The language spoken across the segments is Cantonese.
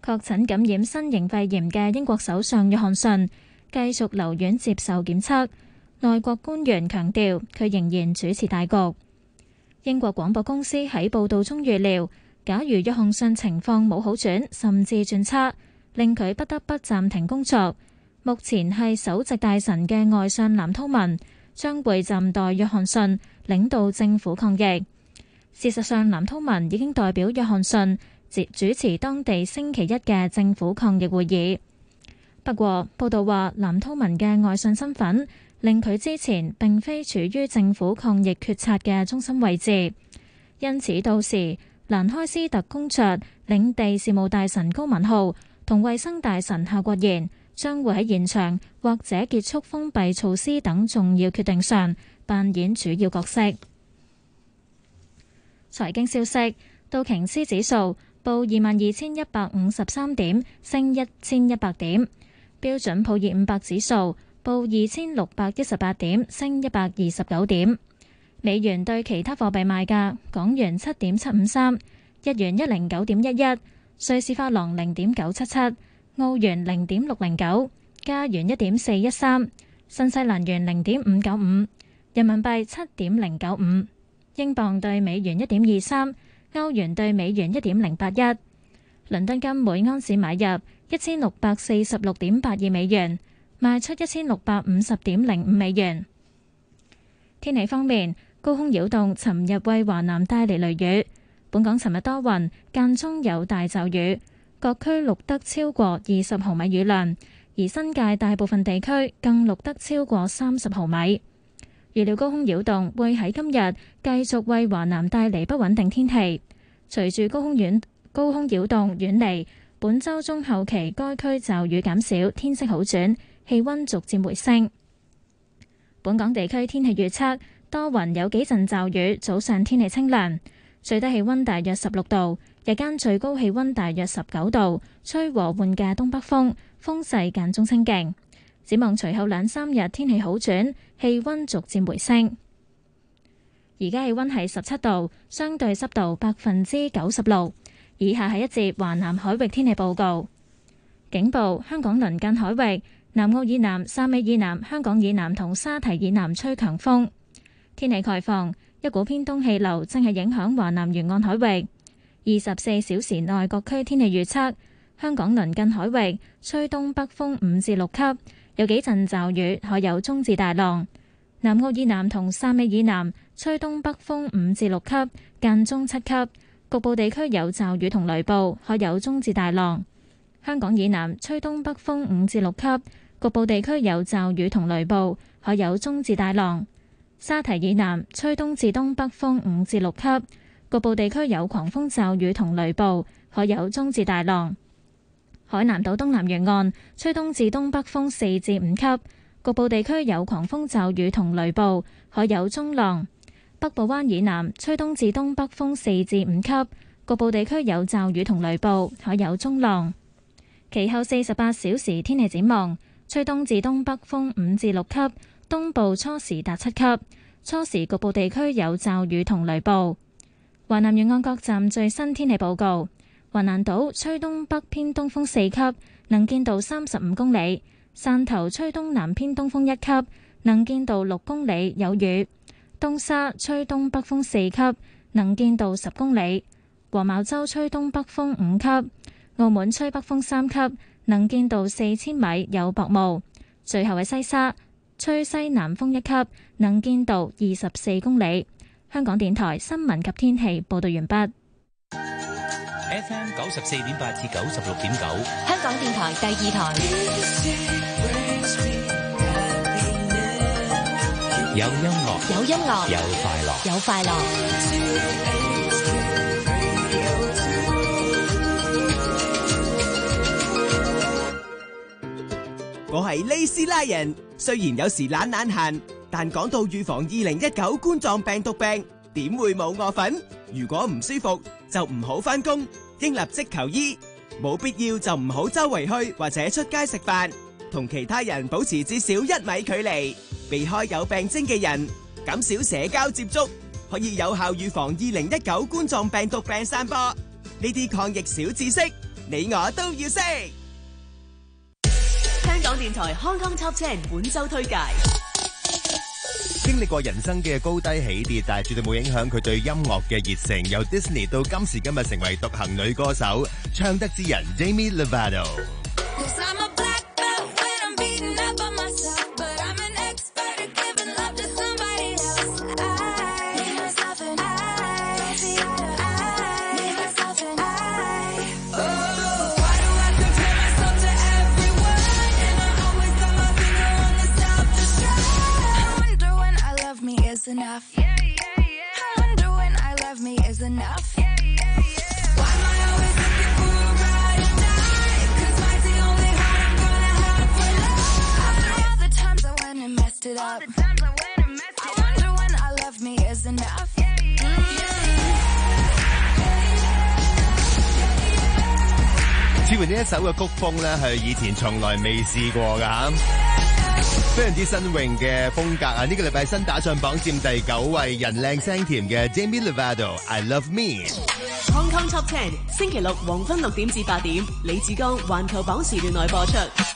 確診感染新型肺炎嘅英國首相約翰遜繼續留院接受檢測。內閣官員強調，佢仍然主持大局。英國廣播公司喺報道中預料，假如約翰遜情況冇好轉，甚至轉差，令佢不得不暫停工作，目前係首席大臣嘅外相藍韜文將會暫代約翰遜領導政府抗疫。事實上，藍韜文已經代表約翰遜主持當地星期一嘅政府抗疫會議。不過，報道話藍韜文嘅外相身份令佢之前並非處於政府抗疫決策嘅中心位置，因此到時蘭開斯特公爵領地事務大臣高文浩同衛生大臣夏國賢將會喺延長或者結束封閉措施等重要決定上扮演主要角色。財經消息，道瓊斯指數報22,153點，升1,100點；標準普爾500指數報2,618點，升129點。美元對其他貨幣賣價：港元7.753，日元109.11，瑞士法郎0.977，澳元0.609，加元1.413，新西蘭元0.595，人民幣7.095，英鎊對美元1.23，歐元對美元1.081。倫敦金每安士買入1646.82美元，賣出1650.05美元。天氣方面，高空擾動尋日為華南帶嚟雷雨。本港尋日多雲，間中有大驟雨，各區錄得超過20毫米雨量，而新界大部分地區更錄得超過30毫米。預料高空擾動會喺今日繼續為華南帶嚟不穩定天氣。隨住高空擾動遠離，本週中後期該區驟雨減少，天色好轉，氣溫逐漸回升。本港地區天氣預測，多雲有幾陣驟雨，早上天氣清涼，最低氣溫大約16度，日間最高氣溫大約19度，吹和緩嘅東北風，風勢間中清勁。展望隨後2-3日天氣好轉，氣溫逐漸回升。而家氣溫係17度，相對濕度96%。以下係一節華南海域天氣報告。警報：香港鄰近海域、南澳以南、汕尾以南、香港以南同沙堤以南吹強風。天氣概況：一股偏東氣流正係影響華南沿岸海域。24小時內各區天氣預測：香港鄰近海域吹東北風5至6級，有幾陣驟雨，海有中至大浪。南澳以南同汕尾以南吹東北風5至6級，間中7級。局部地區有驟雨同雷暴，海有中至大浪。香港以南吹東北風5至6級，局部地區有驟雨同雷暴，海有中至大浪。沙堤以南吹東至東北風5至6級，局部地區有狂風驟雨同雷暴，海有中至大浪。海南島東南沿岸吹東至東北風4至5級，局部地區有狂風驟雨同雷暴，海有中浪。北部灣以南吹東至東北風4至5級，局部地區有驟雨同雷暴，海有中浪。其後48小時天氣展望：吹東至東北風5至6級，東部初時達7級，初時局部地區有驟雨同雷暴。華南沿岸各站最新天氣報告：華南島吹東北偏東風4級，能見度35公里；汕頭吹東南偏東風1級，能見度6公里，有雨。東沙吹東北風4級，能見度10公里；黃茅洲吹東北風5級；澳門吹北風3級，能見度4000米，有薄霧。最後係西沙吹西南風1級，能見度24公里。香港電台新聞及天氣報道完畢。 FM 94.8至96.9， 香港電台第2台。 有音樂， 有音樂， 有快樂， 有快樂。 我係利斯拉人，雖然有時懶閒，但講到預防2019冠狀病毒病，點會冇我份？如果唔舒服，就唔好返工，應立即求醫。冇必要就唔好周圍去或者出街食飯，同其他人保持至少1米距離。避開有病徵嘅人，減少社交接觸，可以有效預防2019冠狀病毒病散播。呢啲抗疫小知識， 你我都要識。 香港電台 Hong Kong Top 10本周推介。 經歷過人生嘅高低起跌，但係絕對冇影響佢對音樂嘅熱誠。由 Disney 到今時今日成為獨行女歌手，唱得之人 Demi Lovato。 Enough. Yeah, yeah, yeah. I wonder when I love me is enough. Yeah, yeah, yeah. Why am I always looking for a ride or die? 'Cause mine's the only heart I'm gonna have for love. After all the times I went and messed it up. I wonder when I love me is enough. Yeah, yeah, yeah. 似乎呢一首嘅曲風咧，係以前從來未試過㗎嚇。非常之新穎嘅風格啊！呢個禮拜新打上榜佔第9位，人靚聲甜嘅 Demi Lovato，I Love Me。Hong Kong Top 10星期六黃昏6點至8點，李志剛環球榜時段內播出。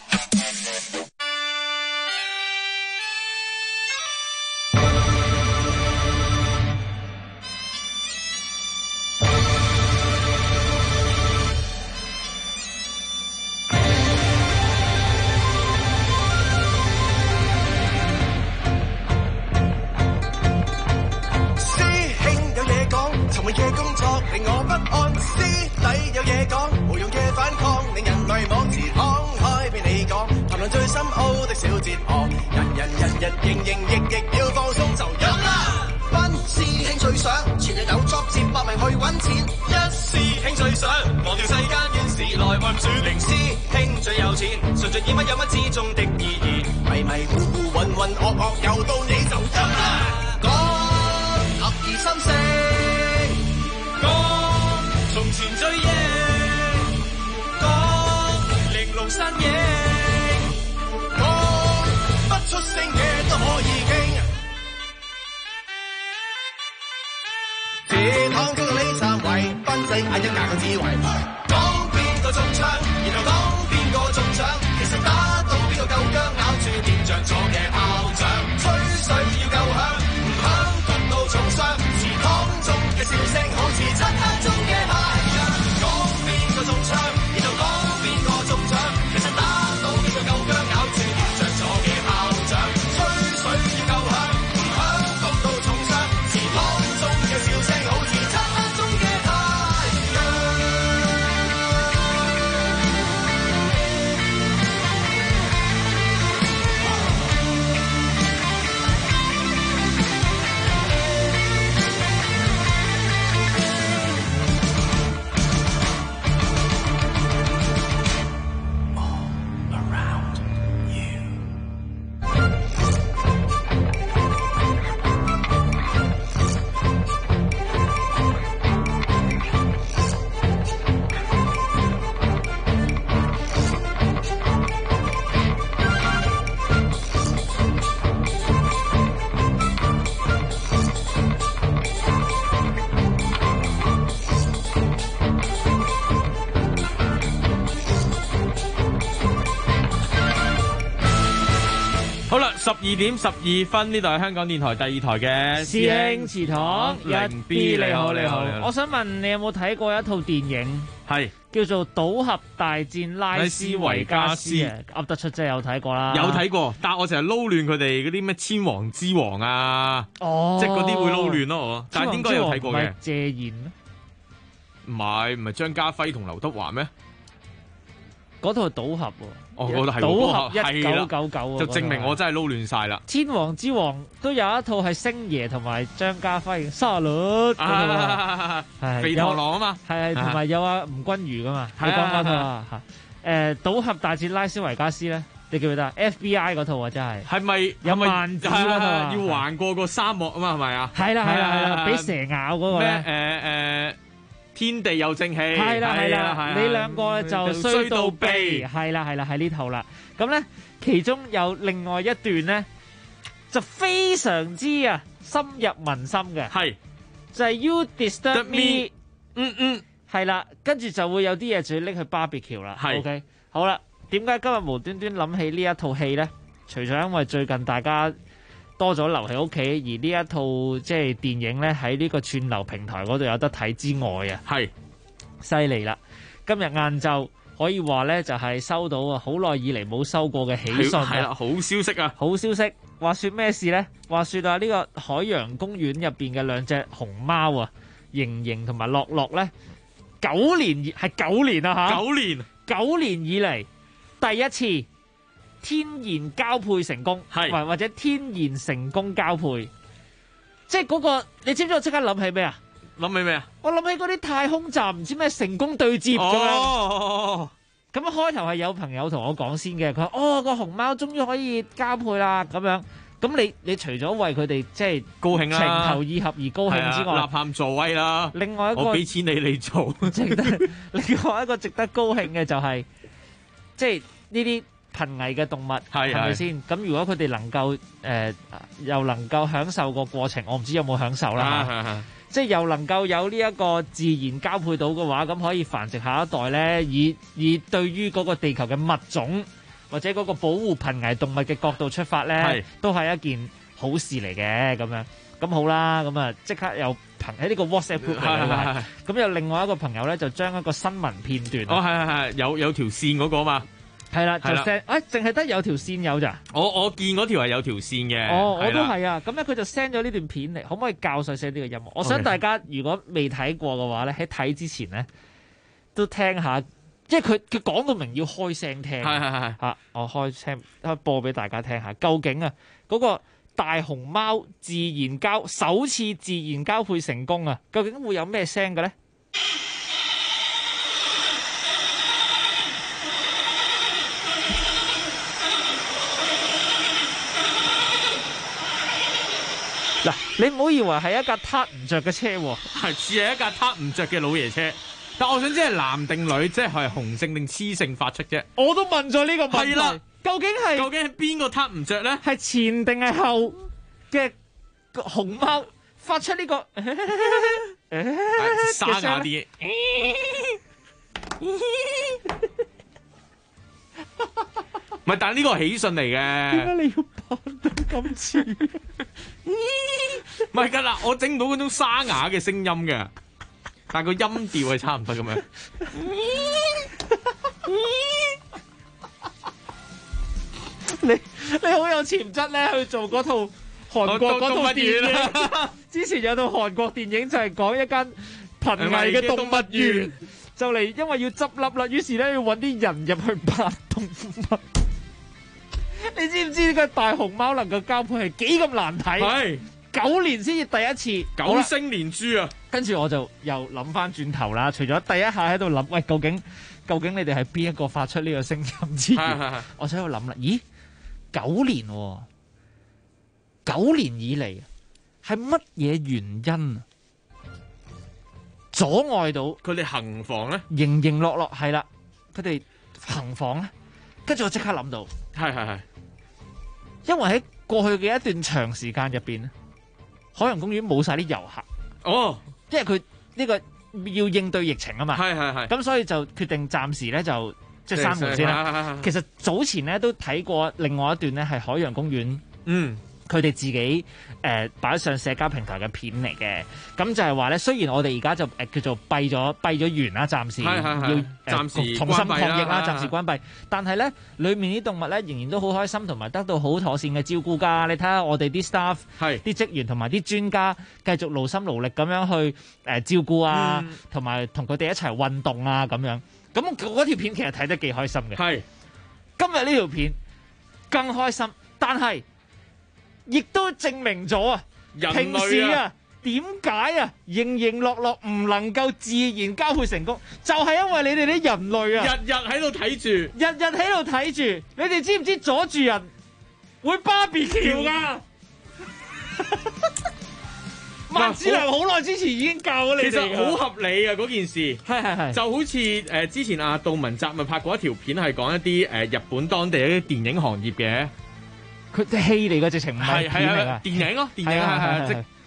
12點12分，呢度係香港電台第2台嘅師兄祠堂零 B， 你好你好。 我想問你有冇睇過一套電影？ 係叫做《賭俠大戰拉斯維加斯》啊，噏得出，真係有睇過啦。 有睇過，但係我成日撈亂佢哋嗰啲咩千王之王啊，即係嗰啲會撈亂咯我。但係應該有睇過嘅。 謝賢咩？ 唔係張家輝同劉德華咩？ 嗰套係賭俠喎。 我覺得係賭俠1999， 就證明我真係撈亂晒啦。 千王之王都有一套係星爺同埋張家輝沙律嗰套肥螳螂啊嘛， 係同埋有阿吳君如噶嘛，你講嗰套啊嚇。賭俠大戰拉斯維加斯咧，你記唔記得 FBI 嗰套啊？真係係咪有萬子嗰套啊？要橫過個沙漠啊嘛，係咪啊？係啦，俾蛇咬嗰個咧。 天地有正氣， 係啦，你兩個就衰到痹，係啦，係呢套啦。咁咧，其中有另外一段咧，就非常之深入民心嘅，係就係 You Disturb Me， 係啦，跟住就會有啲嘢就要拎去 barbecue 啦。 係 OK， 好啦，點解今日無端端諗起呢一套戲咧？除咗因為最近大家多咗留喺屋企，而呢一套即係電影咧喺呢個串流平台嗰度有得睇之外啊， 係犀利啦！今日晏晝可以話咧就係收到啊好耐以嚟冇收過嘅喜訊係啦，好消息啊！ 好消息，話說咩事咧？話說啊呢個海洋公園入邊嘅兩隻熊貓啊，瑩瑩同埋樂樂咧，9年啊嚇，9年以嚟第一次天然交配成功， 係或者天然成功交配，即係嗰個你知唔知我即刻諗起咩啊？ 諗起咩啊？ 我諗起嗰啲太空站唔知咩成功對接咁樣。 哦， 咁開頭係有朋友同我講先嘅，佢話個熊貓終於可以交配啦咁樣。咁你除咗為佢哋即係高興啦， 情投意合而高興之外， 吶喊助威啦。 另外一個我俾錢你做， 另外一個值得高興嘅就係、即係呢啲瀕危嘅動物係咪先？咁如果佢哋能夠又能夠享受個過程，我唔知有冇享受啦。即係又能夠有呢一個自然交配到嘅話，咁可以繁殖下一代咧。以對於嗰個地球嘅物種或者嗰個保護瀕危動物嘅角度出發咧，都係一件好事嚟嘅咁樣。咁好啦，咁啊即刻又喺呢個 WhatsApp group 嚟嘅。咁有另外一個朋友咧，就將一個新聞片段。 係有條線嗰個嘛。 係啦，就 send，淨係得有條線有咋？ 我見嗰條係有條線嘅。 我都係啊。咁咧佢就 send 咗呢段片嚟，可唔可以教細聲呢個音樂？我想大家如果未睇過嘅話咧，喺睇之前咧都聽下，即係佢講到明要開聲聽。係嚇，我開聲播俾大家聽下，究竟啊嗰個大熊貓首次自然交配成功啊，究竟會有咩聲嘅咧？嗱，你唔好以為係一架撻唔着嘅車喎， 係似係一架撻唔着嘅老爺車。但我想知係男定女，即係雄性定雌性發出啫。 我都問咗呢個問題。係啦，究竟係邊個撻唔着咧？係前定係後嘅熊貓發出呢個沙啞啲？唔係，但係呢個係喜訊嚟嘅。 點解你要扮到咁似？ 唔係㗎啦，我整唔到嗰種沙啞嘅聲音嘅，但係個音調係差唔多咁樣。 你好有潛質咧，去做嗰套韓國嗰套電影。之前有套韓國電影就係講一間瀕危嘅動物園，就嚟因為要執笠啦，於是咧要揾啲人入去扮動物。你知唔知呢個大熊貓能夠交配係幾咁難睇？係9年先至第一次 9星連珠啊！ 跟住我就又諗翻轉頭啦，除咗第一下喺度諗，喂，究竟你哋係邊一個發出呢個聲音之餘，我就喺度諗啦，咦，9年，9年以嚟係乜嘢原因阻礙到佢哋行房咧？ 營營樂樂係啦，佢哋行房咧，跟住我即刻諗到， 係。 因為喺過去嘅一段長時間入邊咧，海洋公園冇晒啲遊客。哦，因為佢呢個要應對疫情啊嘛。係。咁所以就決定暫時咧就即係閂門先啦。其實早前咧都睇過另外一段咧係海洋公園。佢哋自己擺上社交平台嘅片嚟嘅，咁就係話咧，雖然我哋而家就叫做閉咗園啦，暫時要暫時重新抗疫啦，暫時關閉。但係咧，裡面啲動物咧仍然都好開心，同埋得到好妥善嘅照顧㗎。你睇下我哋啲 staff、啲職員同埋啲專家，繼續勞心勞力咁樣去照顧啊，同埋同佢哋一齊運動啊咁樣。咁嗰條片其實睇得幾開心嘅。係今日呢條片更開心，但係亦都證明咗啊，平時啊點解啊營營樂樂唔能夠自然交配成功，就係因為你哋啲人類啊， 日日喺度睇住， 日日喺度睇住，你哋知唔知阻住人會barbecue㗎？萬梓良好耐之前已經教咗你哋， 其實好合理啊嗰件事， 係就好似之前阿杜汶澤咪拍過一條片係講一啲日本當地一啲電影行業嘅。 佢啲戲嚟嘅，直情唔係片嚟㗎， 電影咯，電影係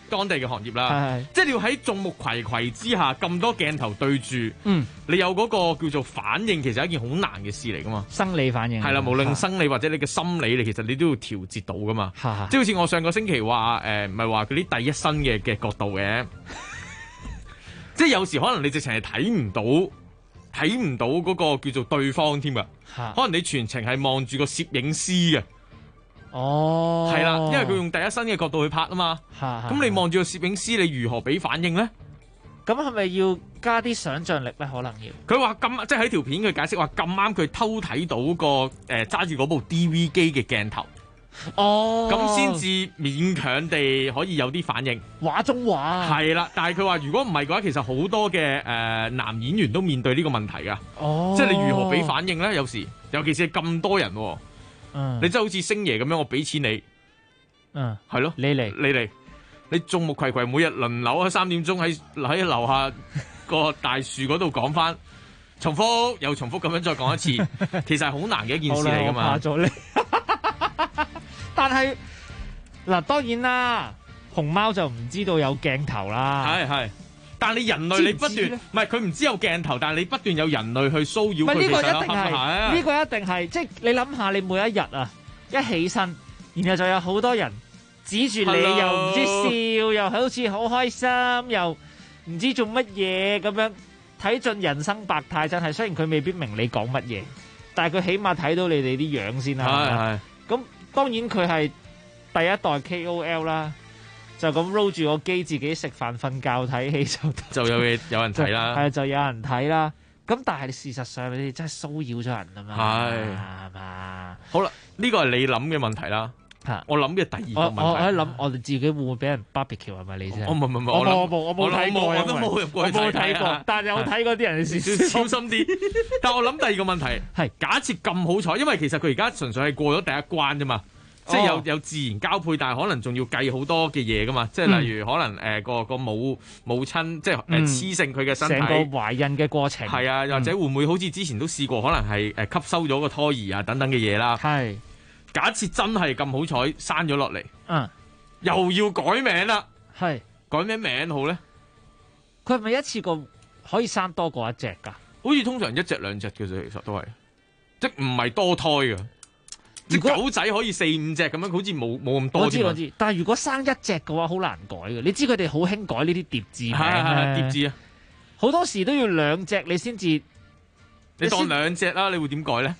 當地嘅行業啦， 係即係你要喺眾目睽睽之下咁多鏡頭對住，你有嗰個叫做反應，其實係一件好難嘅事嚟噶嘛。 生理反應係啦，無論生理或者你嘅心理，你其實你都要調節到噶嘛。即係好似我上個星期話唔係話嗰啲第一身嘅角度嘅，即係有時可能你直情係睇唔到嗰個叫做對方添啊。可能你全程係望住個攝影師嘅。 哦， 係啦，因為佢用第一身嘅角度去拍啊嘛。咁你望住個攝影師，你如何俾反應咧？ 咁係咪要加啲想像力咧？可能要。 佢話咁，即係喺條片佢解釋話咁啱佢偷睇到個揸住嗰部 DV 機嘅鏡頭。 哦， 咁先至勉強地可以有啲反應。 畫中畫。 係啦，但係佢話如果唔係嘅話，其實好多嘅男演員都面對呢個問題㗎。 哦， 即係你如何俾反應咧？有時，尤其是係咁多人。你真係好似星爺咁樣，我俾錢你，係咯，你嚟，你眾目睽睽每日輪流喺3點鐘喺樓下個大樹嗰度講翻，重複又重複咁樣再講一次，其實係好難嘅一件事嚟噶嘛。 怕咗你，但係嗱，當然啦，熊貓就唔知道有鏡頭啦， 係。但係你人類你不斷，唔係佢唔知有鏡頭，但係你不斷有人類去騷擾佢。 呢個一定係，呢個一定係，即係你諗下，你每一日啊，一起身，然後就有好多人指住你，又唔知笑，又好似好開心，又唔知做乜嘢咁樣，睇盡人生百態，真係。雖然佢未必明你講乜嘢，但係佢起碼睇到你哋啲樣先啦。咁當然佢係第一代 KOL 啦。就咁 roll 住個機，自己食飯、瞓覺、睇戲就有人睇啦。係就有人睇啦。咁但係事實上你哋真係騷擾咗人啊嘛。係嘛？好啦， 呢個係你諗嘅問題啦。我諗嘅第二個問題。 我喺諗我哋自己會唔會俾人 barbecue 係咪你啫？ 我冇， 我冇睇過， 我都冇入過去睇過。 但係有睇過啲人小心啲。但係我諗第二個問題係假設咁好彩，因為其實佢而家純粹係過咗第一關啫嘛。即係有自然交配，但係可能仲要計好多嘅嘢噶嘛。即係例如可能個母親即係雌性佢嘅身體成個懷孕嘅過程係啊，或者會唔會好似之前都試過，可能係吸收咗個胎兒啊等等嘅嘢啦。係假設真係咁好彩生咗落嚟，又要改名啦。係改咩名好咧？ 佢係咪一次過可以生多過一隻㗎？ 好似通常一隻兩隻嘅啫，其實都係即唔係多胎㗎。即狗仔可以4、5隻咁樣，好似冇咁多。 我知，但係如果生一隻嘅話，好難改嘅。你知佢哋好興改呢啲疊字名疊字啊， 好多時都要2隻你先至。 你當2隻啦，你會點改咧？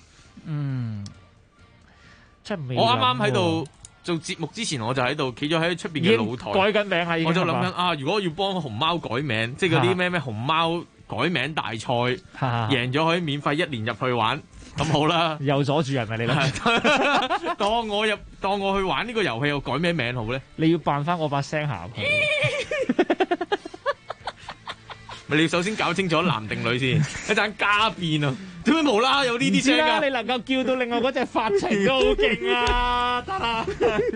真係未。 我啱啱喺度做節目之前，我就喺度企咗喺出邊嘅露台改緊名係。 我就諗緊啊，如果我要幫熊貓改名，即係嗰啲咩熊貓改名大賽，贏咗可以免費1年入去玩。咁好啦， 又阻住人啊！你諗， 當我去玩呢個遊戲，我改咩名好咧？ 你要扮翻我把聲下去。 咪你要首先搞清楚男定女先，一陣加變啊！點解無啦啦有呢啲聲㗎？ 你能夠叫到另外嗰隻發情都好勁啊！得啦，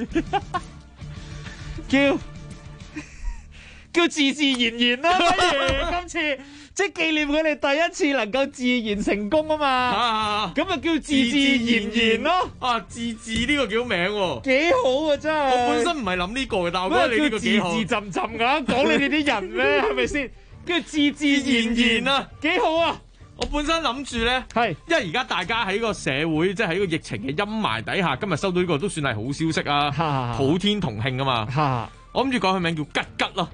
叫自然啦，不如今次。即係紀念佢哋第一次能夠自然成功啊嘛，咁就叫自然咯。啊，自呢個幾好名喎，幾好啊真係。我本身唔係諗呢個嘅，但係我覺得你呢個幾好。自浸㗎，講你哋啲人咧，係咪先？叫自然啊，幾好啊！我本身諗住咧，係因為而家大家喺個社會，即係喺個疫情嘅陰霾底下，今日收到呢個都算係好消息啊，普天同慶啊嘛。我諗住改佢名叫吉吉咯。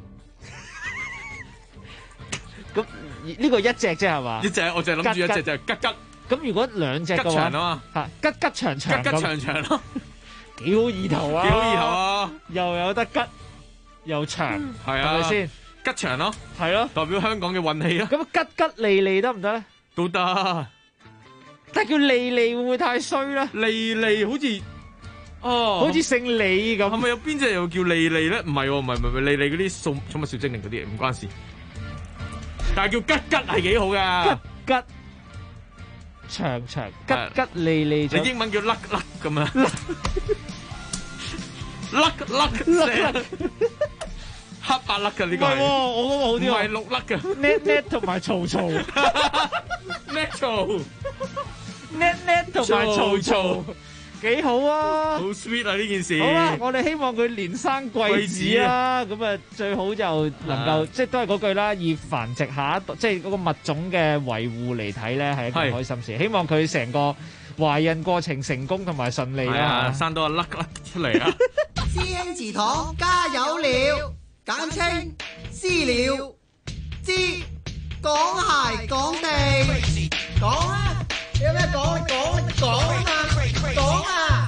咁呢個一隻啫係嘛？一隻，我淨係諗住一隻就係吉吉。咁如果2隻嘅話，吉長啊嘛，吉吉長長，吉吉長長咯，幾好意頭啊！幾好意頭啊！又有得吉，又長，係啊，係咪先？吉祥咯，係咯，代表香港嘅運氣咯。咁吉吉利利得唔得咧？都得，但係叫利利會唔會太衰咧？利利好似好似姓李咁，係咪有邊隻又叫利利咧？唔係，唔係利利嗰啲寵物小精靈嗰啲，唔關事。但係叫吉吉係幾好噶，吉長長吉吉利利，你英文叫甩甩咁啊，甩黑白甩噶呢個係，我嗰個好啲，唔係綠甩噶 ，net 同埋嘈嘈 ，net 嘈 ，net 同埋嘈嘈， 幾好啊！ 好 sweet 啊呢件事。 好啦，我哋希望佢連生貴子啦，咁啊最好就能夠即係都係嗰句啦，以繁殖下一代，即係嗰個物種嘅維護嚟睇咧，係一件開心事。希望佢成個懷孕過程成功同埋順利啦， 生到個甩甩出嚟啊！ 師兄祠堂加油了，簡稱私了，知講鞋講地，講啊！有咩講啊！講啊！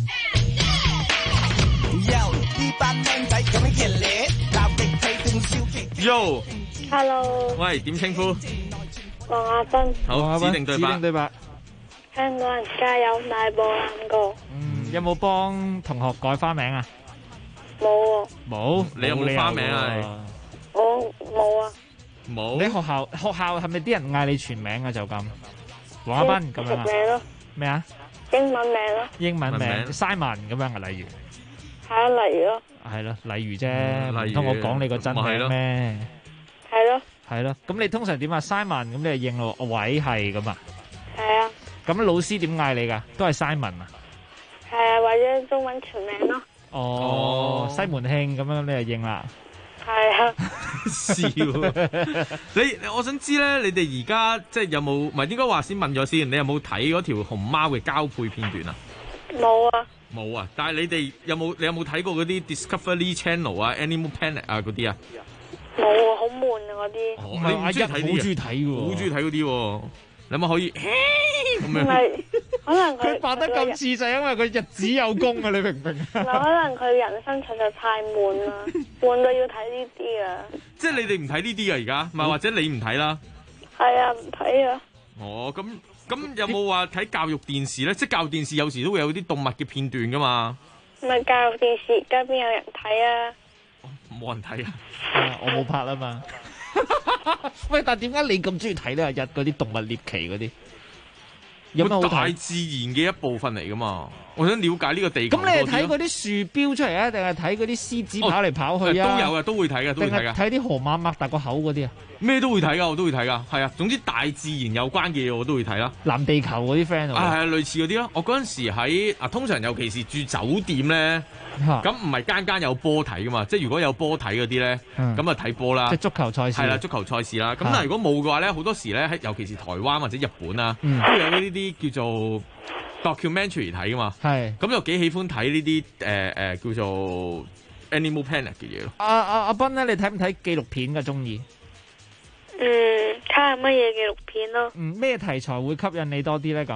Yo， Hello， 喂，點稱呼？ 黃亞斌。 好，指定對白。 香港人加油，大步攬過。 有冇幫同學改花名啊？ 冇喎。 冇？ 你有冇花名啊？ 我冇啊。 冇。 你學校係咪啲人嗌你全名啊？就咁，黃亞斌咁樣啊？ 名咯。 咩啊？ 英文名咯。 英文名 Simon 咁樣啊？例如。 係啊，例如咯。 係咯，例如啫，唔通我講你個真名咩？ 係咯。 係咯，咁你通常點啊 ？Simon 咁你就應咯，喂係咁啊？ 係啊。 咁老師點嗌你噶？都係 Simon 啊？ 係啊，或者中文全名咯。 哦，西門慶咁樣你就應啦。 係啊。 笑我想知咧，你哋而家即係有冇？唔係應該話先問咗先，你有冇睇嗰條熊貓嘅交配片段啊？ 冇啊。 冇啊！但係你有冇睇過嗰啲 Discovery Channel 啊、Animal Planet 啊嗰啲啊？ 冇啊，好悶啊嗰啲。 你唔中意睇啲？好中意睇喎， 好中意睇嗰啲喎。你咪可以咁樣？ 唔係，可能佢扮得咁似就係因為佢日子有功啊！你明唔明啊？ 唔係，可能佢人生實在太悶啦，悶到要睇呢啲啊！ 即係你哋唔睇呢啲啊？而家唔係或者你唔睇啦？ 係啊，唔睇啊！ 哦，咁有冇話睇教育電視咧？即係教育電視有時都會有啲動物嘅片段噶嘛？ 唔係教育電視，而家邊有人睇啊？ 冇人睇啊！ 我冇拍啊嘛。喂，但係點解你咁中意睇呢？日嗰啲動物獵奇嗰啲，有乜好睇？ 大自然嘅一部分嚟噶嘛？我想了解呢個地球。 咁你係睇嗰啲樹標出嚟啊，定係睇嗰啲獅子跑嚟跑去啊？ 都有啊，都會睇嘅，都會睇嘅。 睇啲河馬擘大個口嗰啲啊？ 咩都會睇噶，我都會睇噶。係啊，總之大自然有關嘅嘢我都會睇啦。 藍地球嗰啲 friend 啊，係啊，類似嗰啲咯。我嗰陣時喺通常尤其是住酒店咧，咁唔係間有波睇噶嘛。即係如果有波睇嗰啲咧，咁啊睇波啦。 即係足球賽事。 係啦，足球賽事啦。咁但係如果冇嘅話咧，好多時咧尤其是台灣或者日本啊，都有呢啲叫做 documentary 睇噶嘛。係。咁又幾喜歡睇呢啲叫做 Animal Planet 嘅嘢咯。 阿斌咧，你睇唔睇紀錄片㗎？中意？ 睇下乜嘢紀錄片咯。 咩題材會吸引你多啲咧？咁？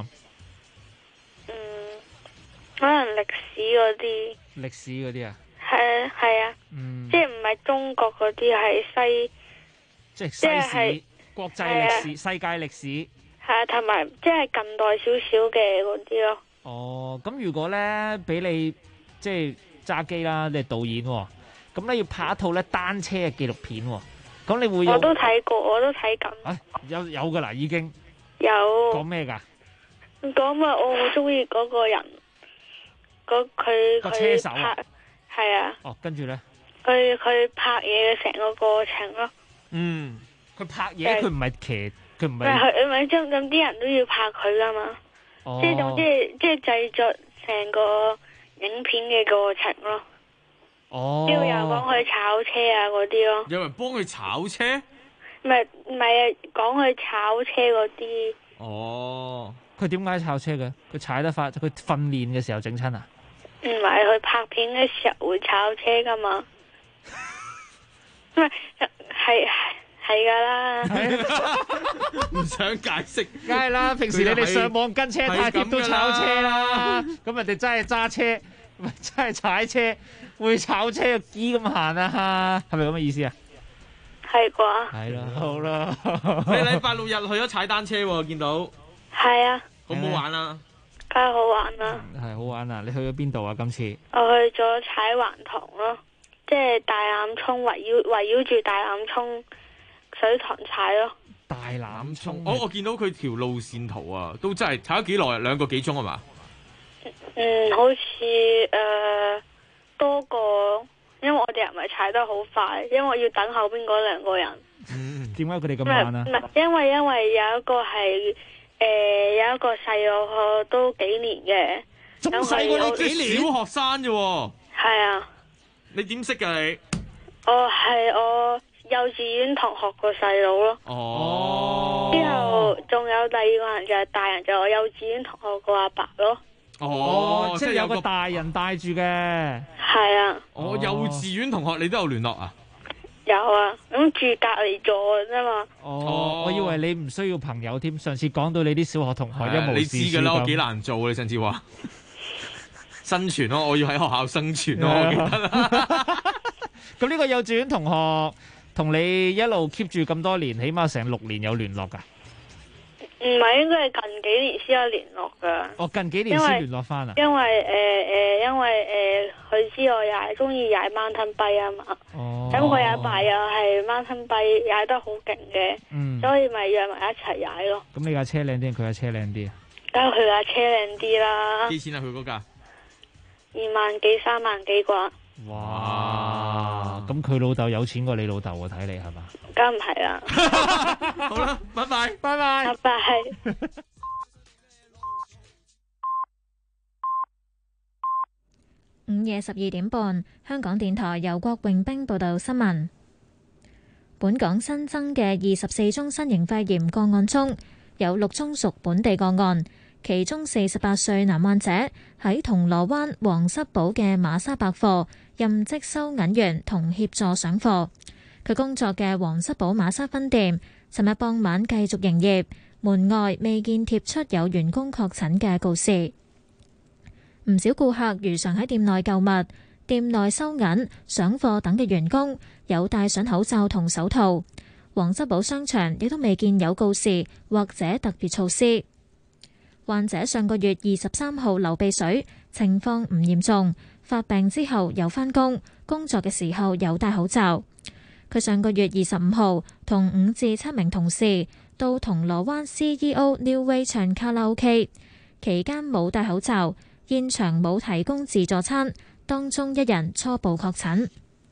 可能歷史嗰啲。 歷史嗰啲啊？ 係啊。即係唔係中國嗰啲，係西。 即係西史、國際歷史、世界歷史。 係啊，同埋即係近代少少嘅嗰啲咯。 哦，咁如果咧俾你即係揸機啦，你係導演喎，咁咧要拍一套咧單車嘅紀錄片喎，咁你會有？ 我都睇過，我都睇緊。 有噶啦，已經。 有。 講咩㗎？ 講啊，我好中意嗰個人，佢個車手拍，係啊。 哦，跟住咧？ 佢拍嘢嘅成個過程咯。 佢拍嘢，佢唔係騎，佢唔係。 咪咁啲人都要拍佢噶嘛？即係總之，即係製作成個影片嘅過程咯。 哦。 都有人幫佢炒車啊嗰啲咯。 有人幫佢炒車？ 唔係啊，講佢炒車嗰啲。 哦。 佢點解炒車嘅？佢踩得快，佢訓練嘅時候整親啊？ 唔係，佢拍片嘅時候會炒車噶嘛？唔係噶啦。 唔想解釋， 梗係啦。平時你哋上網跟車太貼都炒車啦，咁人哋真係揸車，唔係真係踩車，會炒車個機咁行啊？係咪咁嘅意思啊？ 係啩？ 係啦，好啦。 你禮拜六日去咗踩單車喎，見到。 係啊。 好唔好玩啊？ 梗係好玩啦。 係好玩啊！你去咗邊度啊？今次？ 我去咗踩環塘咯，即係大欖涌圍繞住大欖涌水塘踩咯。 大欖涌，我見到佢條路線圖啊，都真係踩咗幾耐，2個幾鐘係嘛？ 好似多過，因為我哋唔係踩得好快，因為要等後邊嗰2個人。 點解佢哋咁慢啊？ 唔係，因為有一個係有一個細我都幾年嘅， 仲細過你幾年？ 小學生啫喎。 係啊。 你點識㗎你？ 係我幼稚園同學個細佬咯。 哦。 之後仲有第二個人就係大人，就係我幼稚園同學個阿伯咯。 哦， 即係有個大人帶住嘅。 係啊。 哦，幼稚園同學你都有聯絡啊？ 有啊，咁住隔離座啫嘛。 哦，我以為你唔需要朋友添。上次講到你啲小學同學一無你是處知㗎啦，我幾難做你上次話生存咯，我要喺學校生存咯，我記得啦。 咁呢個幼稚園同學同你一路 keep 住咁多年，起碼成6年有聯絡㗎？ 唔係，應該係近幾年先有聯絡㗎。 哦，近幾年先聯絡翻啊？ 因為佢知我中意踩 mountain bike 啊嘛。哦。咁佢阿爸又係 mountain bike 踩得好勁嘅，所以咪約埋一齊踩咯。 咁你架車靚啲定佢架車靚啲啊？ 梗係佢架車靚啲啦。 幾錢啊？佢嗰架 2萬幾3萬幾啩。 哇！咁佢老豆有錢過你老豆喎，睇你係嘛？ 梗唔係啦。 好啦，拜拜， 拜拜， 拜拜。 午夜12點半，香港電台由郭榮兵報道新聞。本港新增嘅24宗新型肺炎個案中，有6宗屬本地個案，其中48歲男患者喺銅鑼灣皇室堡嘅馬莎百貨任職收銀員同協助上貨。佢工作嘅皇室堡馬莎分店尋日傍晚繼續營業，門外未見貼出有員工確診嘅告示。唔少顧客如常喺店內購物，店內收銀、上貨等嘅員工有戴上口罩同手套。皇室堡商場亦都未見有告示或者特別措施。患者上個月23號流鼻水，情況唔嚴重，發病之後有返工，工作嘅時候有戴口罩。佢上個月25號同5至7名同事到銅鑼灣 CEO New Way 唱卡拉 OK， 期間冇戴口罩，現場冇提供自助餐，當中1人初步確診。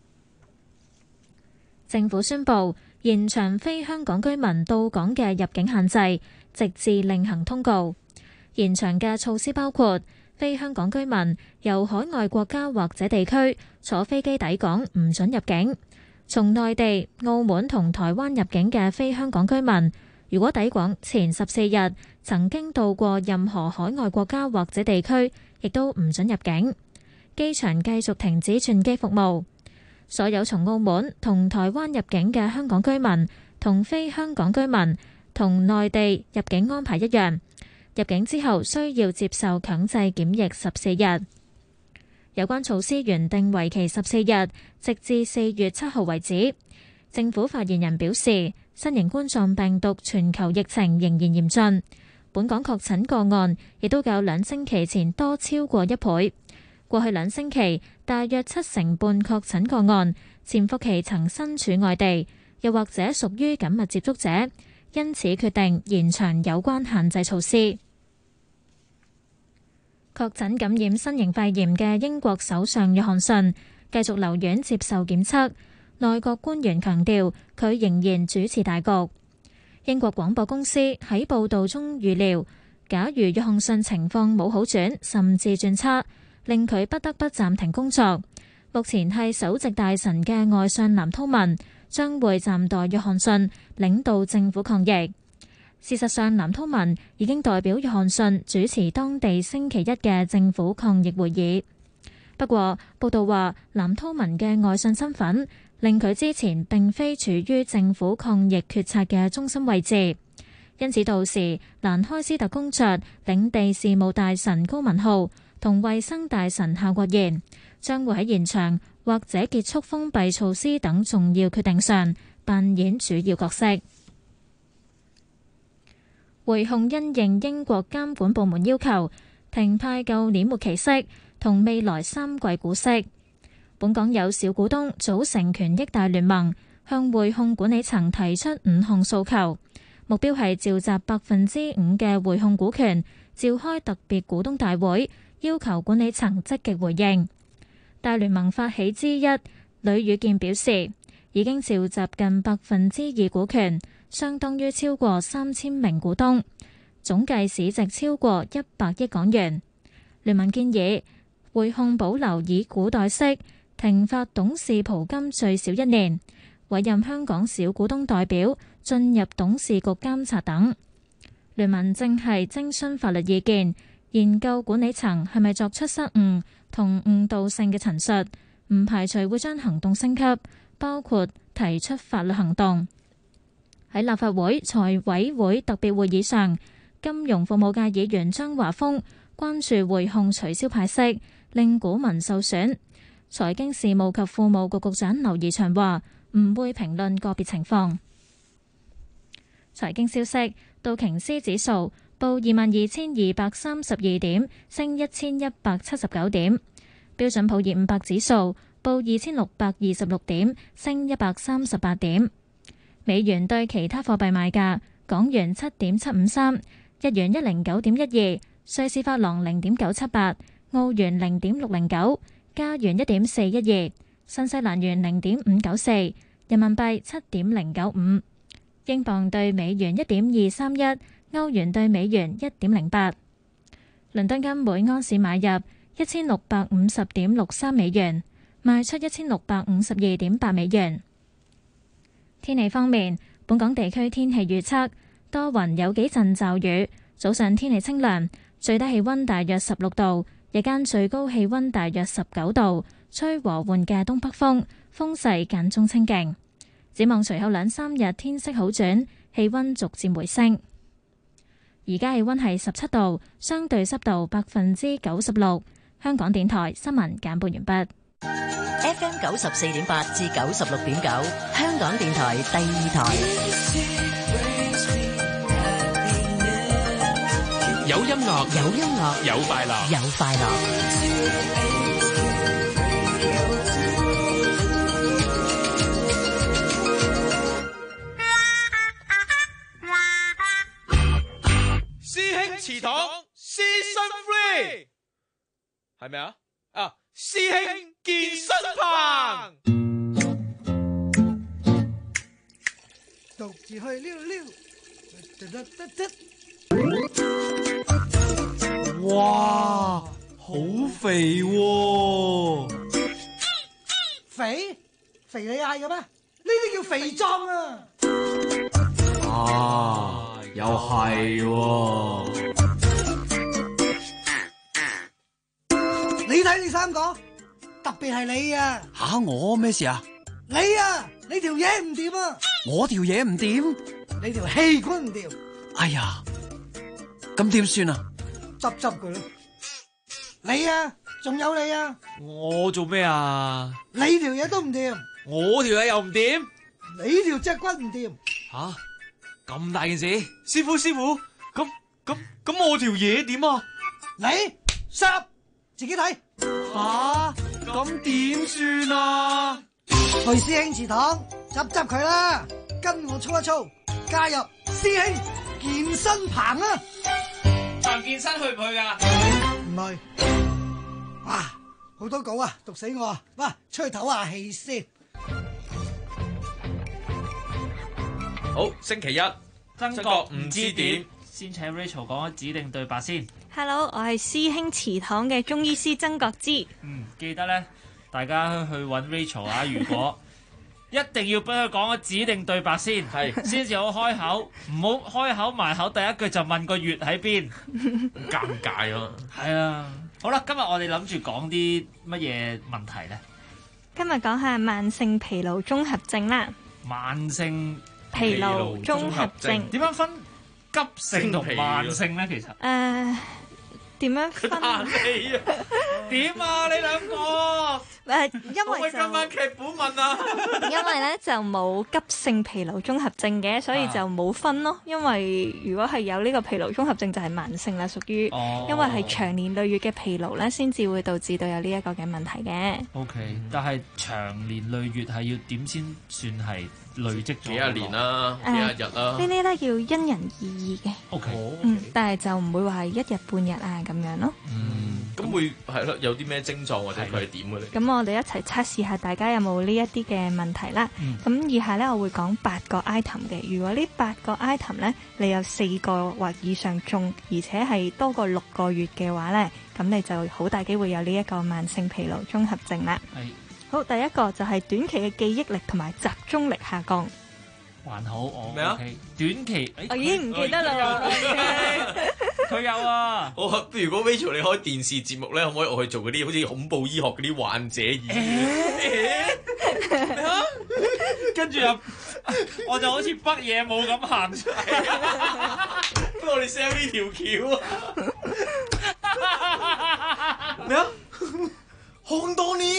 政府宣布延長非香港居民到港嘅入境限制，直至另行通告。延長嘅措施包括非香港居民由海外國家或者地區坐飛機抵港唔准入境。從內地、澳門同台灣入境嘅非香港居民，如果抵港前14日曾經到過任何海外國家或者地區，亦都唔准入境。機場繼續停止轉機服務。所有從澳門同台灣入境嘅香港居民同非香港居民同內地入境安排一樣，入境之後需要接受強制檢疫14日。有關措施原定為期14日，直至4月7號為止。政府發言人表示，新型冠狀病毒全球疫情仍然嚴峻，本港確診個案亦都較2星期前多超過1倍。過去2星期，大約70%半確診個案潛伏期曾身處外地，又或者屬於緊密接觸者，因此決定延長有關限制措施。確診感染新型肺炎嘅英國首相約翰遜繼續留院接受檢測，內閣官員強調佢仍然主持大局。英國廣播公司喺報導中預料，假如約翰遜情況冇好轉，甚至轉差，令佢不得不暫停工作。目前係首席大臣嘅外相藍韜文將會暫代約翰遜領導政府抗疫。事實上，藍韜文已經代表約翰遜主持當地星期一嘅政府抗疫會議。不過，報道話藍韜文嘅外相身份令佢之前並非處於政府抗疫決策嘅中心位置，因此到時蘭開斯特公爵領地事務大臣高文浩同衛生大臣夏國賢將會喺延長或者結束封閉措施等重要決定上扮演主要角色。匯控因應英國監管部門要求，停派舊年末期息同未來3季股息。本港有小股東組成權益大聯盟，向匯控管理層提出5項訴求，目標係召集5%嘅匯控股權，召開特別股東大會，要求管理層積極回應。大聯盟發起之一呂宇健表示，已經召集近2%股權，相當於超過3000名股東，總計市值超過100億港元。 聯盟建議匯控保留以股代息、停發董事袍金最少1年、委任香港小股東代表進入董事局監察等。聯盟正係徵詢法律意見，研究管理層係咪作出失誤同誤導性嘅陳述，唔排除會將行動升級，包括提出法律行動。喺立法會財委會特別會議上，金融服務界議員張華峰關注匯控取消派息，令股民受損。財經事務及庫務局局長劉怡翔話唔會評論個別情況。財經消息，道瓊斯指數報22,232點，升1179點；標準普爾500指數報2626點，升138點。美元對其他貨幣賣價：港元7.753，日元109.12，瑞士法郎0.978，澳元0.609，加元1.412，新西蘭元0.594，人民幣7.095，英鎊對美元1.231，歐元對美元1.08。倫敦金每安士買入1650.63美元，賣出1652.8美元。天氣方面，本港地區天氣預測多雲，有幾陣驟雨，早上天氣清涼，最低氣溫大約16度，日間最高氣溫大約19度，吹和緩嘅東北風，風勢間中清勁。展望隨後2-3日天色好轉，氣溫逐漸回升。而家氣溫係17度，相對濕度96%。香港電台新聞簡報完畢。 FM 94.8至96.9，香港電台第2台。 有音樂， 有音樂， 有快樂， 有快樂。 師兄祠堂 Season 3係咪啊？啊！師兄健身棚， 獨自去溜溜。 哇，好肥喎！ 肥？肥你嗌嘅咩？呢啲叫肥壯啊！ 啊，又係喎。 你睇你三個，特別係你啊！ 吓，我咩事啊？ 你啊，你條嘢唔掂啊！ 我條嘢唔掂， 你條氣管唔掂。 哎呀，咁點算啊？ 執佢咯。你啊，仲有你啊！ 我做咩啊？ 你條嘢都唔掂。 我條嘢又唔掂。 你條脊骨唔掂。 吓，咁大件事？師傅，咁我條嘢點啊？ 你濕。自己睇吓，咁點算啊？ 去師兄祠堂執佢啦，跟我操一操，加入師兄健身棚啊！ 場健身去唔去噶？ 唔去。哇，好多稿啊，讀死我啊！哇，出去唞下氣先。 好，星期一， 曾國唔知點，先請 Rachel 講咗指定對白先。 Hello， 我係師兄祠堂嘅中醫師曾國之。 記得咧，大家去揾 Rachel 啊！如果一定要俾佢講個指定對白先，係先至好開口，唔好開口埋口第一句就問個月喺邊， 尷尬咯。 係啊，好啦，今日我哋諗住講啲乜嘢問題咧？ 今日講下慢性疲勞綜合症啦。 慢性疲勞綜合症點樣分急性同慢性咧？其實點樣分啊？ 點啊？你兩個因為今晚劇本問啊， 因為咧就冇急性疲勞綜合症嘅，所以就冇分咯。因為如果係有呢個疲勞綜合症就係慢性啦，屬於因為係長年累月嘅疲勞咧，先至會導致到有呢一個嘅問題嘅。 OK，但係長年累月係要點先算係累積咗幾廿年啦，幾廿日啦？ 呢啲咧要因人而異嘅。 OK， 但係就唔會話係一日半日啊咁樣咯。 咁會係咯，有啲咩症狀或者佢係點嘅咧？ 咁我哋一齊測試下，大家有冇呢一啲嘅問題啦。咁以下咧，我會講8個 item 嘅。如果呢8個 item 咧，你有4個或以上中，而且係多過6個月嘅話咧，咁你就好大機會有呢一個慢性疲勞綜合症啦。好，第一個就係短期嘅記憶力同埋集中力下降。 還好，我咩啊？ 短期， 我已經唔記得啦。 佢有啊。 我不如如果 Rachel 你開電視節目咧，可唔可以我去做嗰啲好似恐怖醫學嗰啲患者醫？ 跟住又，我就好似北野武咁行出嚟。 不過我哋 sell 呢條橋咩啊？看多年。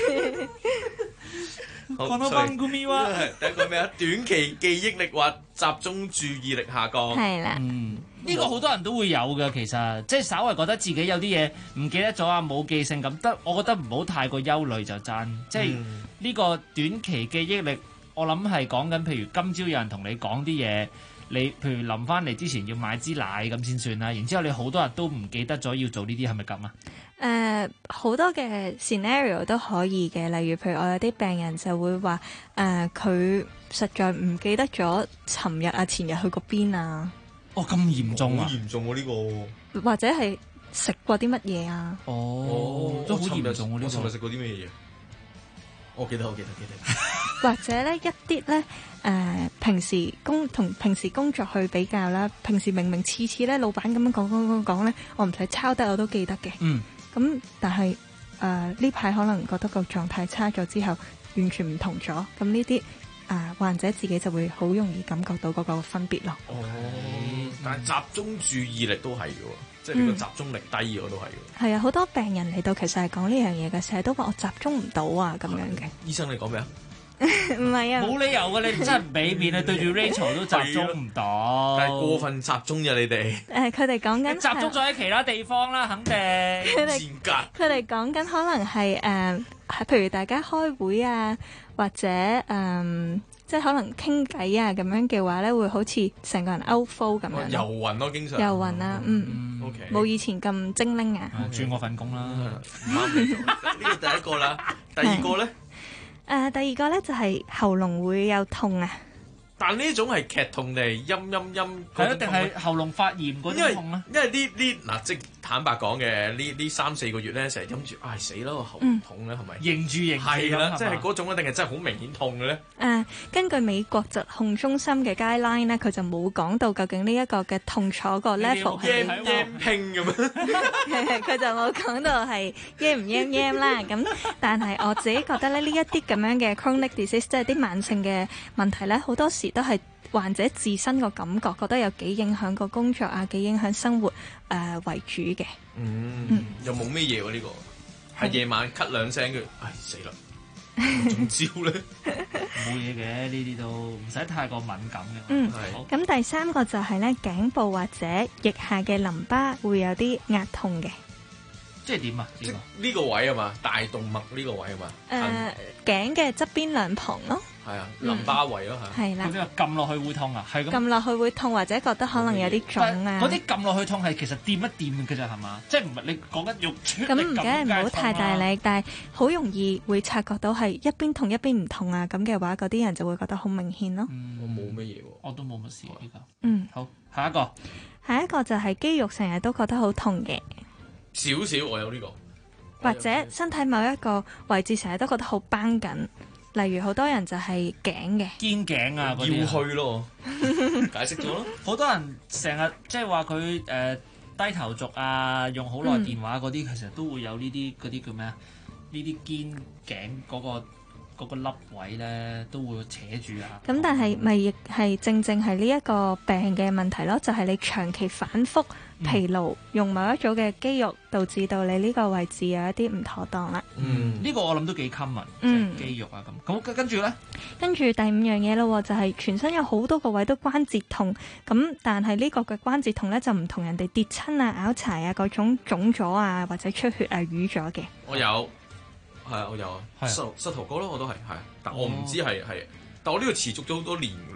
講到班古咪哇， 第一個咩啊？短期記憶力或集中注意力下降。 係啦， 呢個好多人都會有嘅，其實即係稍為覺得自己有啲嘢唔記得咗啊，冇記性咁，我覺得唔好太過憂慮就真。即係呢個短期記憶力，我諗係講緊，譬如今朝有人同你講啲嘢，你譬如臨翻嚟之前要買支奶咁先算啦。然之後你好多人都唔記得咗要做呢啲，係咪咁啊？ 好多嘅 scenario 都可以嘅，例如譬如我有啲病人就會話佢實在唔記得咗尋日啊前日去過邊啊。 哦，咁嚴重啊！ 好嚴重喎呢個，或者係食過啲乜嘢啊？ 哦，都好嚴重喎呢個。 我尋日食過啲咩嘢？我記得。 或者咧一啲咧平時工作去比較啦，平時明明次次咧老闆咁樣講咧，我唔使抄得我都記得嘅。咁但係呢排可能覺得個狀態差咗之後，完全唔同咗。咁呢啲患者自己就會好容易感覺到嗰個分別咯。 但係集中注意力都係嘅，即係你個集中力低嘅都係嘅。 係啊，好多病人嚟到其實係講呢樣嘢嘅，成日都話我集中唔到啊咁樣嘅。 醫生你講咩啊？ 唔係啊， 冇理由嘅，你真係唔俾面啊！對住 Rachel 都集中唔到， 但係過分集中啫，你哋。 佢哋講緊集中咗喺其他地方啦，肯定。 佢哋講緊可能係譬如大家開會啊，或者即係可能傾偈啊咁樣嘅話咧，會好似成個人 out flow 咁樣。 遊魂咯，經常。 遊魂啊， OK。 冇以前咁精靈啊。 轉我份工啦， 唔啱你做。呢個第一個啦，第二個咧。 第二個咧就係喉嚨會有痛啊。 但呢種係劇痛定係陰？ 係一定係喉嚨發炎嗰種痛咧？ 因為呢嗱，即坦白講嘅呢3-4個月咧，成日陰住，死啦個喉嚨痛咧，係咪？ 認住係啦，即係嗰種一定係真係好明顯痛嘅咧？ 根據美國疾控中心嘅 guideline 咧，佢就冇講到究竟呢一個嘅痛楚個 level 係幾多。 拼咁樣， 佢就冇講到係唔厭啦。咁但係我自己覺得咧，呢一啲咁樣嘅 chronic disease，即係啲慢性嘅問題咧，好多時都係患者自身個感覺，覺得有幾影響個工作啊，幾影響生活為主嘅。 又冇咩嘢喎呢個，係夜晚咳兩聲嘅，死啦！中招咧， 冇嘢嘅，呢啲都唔使太過敏感嘅。 咁第三個就係咧，頸部或者腋下嘅淋巴會有啲壓痛嘅。 即係點啊？ 即呢個位啊嘛，大動脈呢個位啊嘛。 頸嘅側邊兩旁咯。 係啊，淋巴位咯嚇。 係啦。 咁撳落去會痛啊？係咁。 撳落去會痛，或者覺得可能有啲腫啊。 嗰啲撳落去痛係其實掂一掂嘅咋係嘛？即係唔係你講緊肉穿？ 咁唔梗係唔好太大力，但係好容易會察覺到係一邊痛一邊唔痛啊！咁嘅話，嗰啲人就會覺得好明顯咯。 我冇乜嘢喎， 我都冇乜事呢個。好，下一個就係肌肉成日都覺得好痛嘅。 少我有呢個。 或者身體某一個位置成日都覺得好繃緊，例如好多人就係頸嘅肩頸啊， 腰虛咯，解釋咗咯。 好多人成日即係話佢低頭族啊，用好耐電話嗰啲，其實都會有呢啲嗰啲叫咩啊？呢啲肩頸嗰個粒位咧都會扯住啊。 咁但係咪亦係正係呢一個病嘅問題咯？就係你長期反覆疲勞，用某一組嘅肌肉導致到你呢個位置有一啲唔妥當啦。 呢個我諗都幾 common，即係肌肉啊咁。咁跟住咧， 跟住第5樣嘢咯，就係全身有好多個位都關節痛。咁但係呢個嘅關節痛咧就唔同人哋跌親啊、拗柴啊嗰種腫咗啊或者出血啊瘀咗嘅。 我有，我有啊，膝頭哥咯，我都係，但我唔知係，但我呢個持續咗好多年噶咯。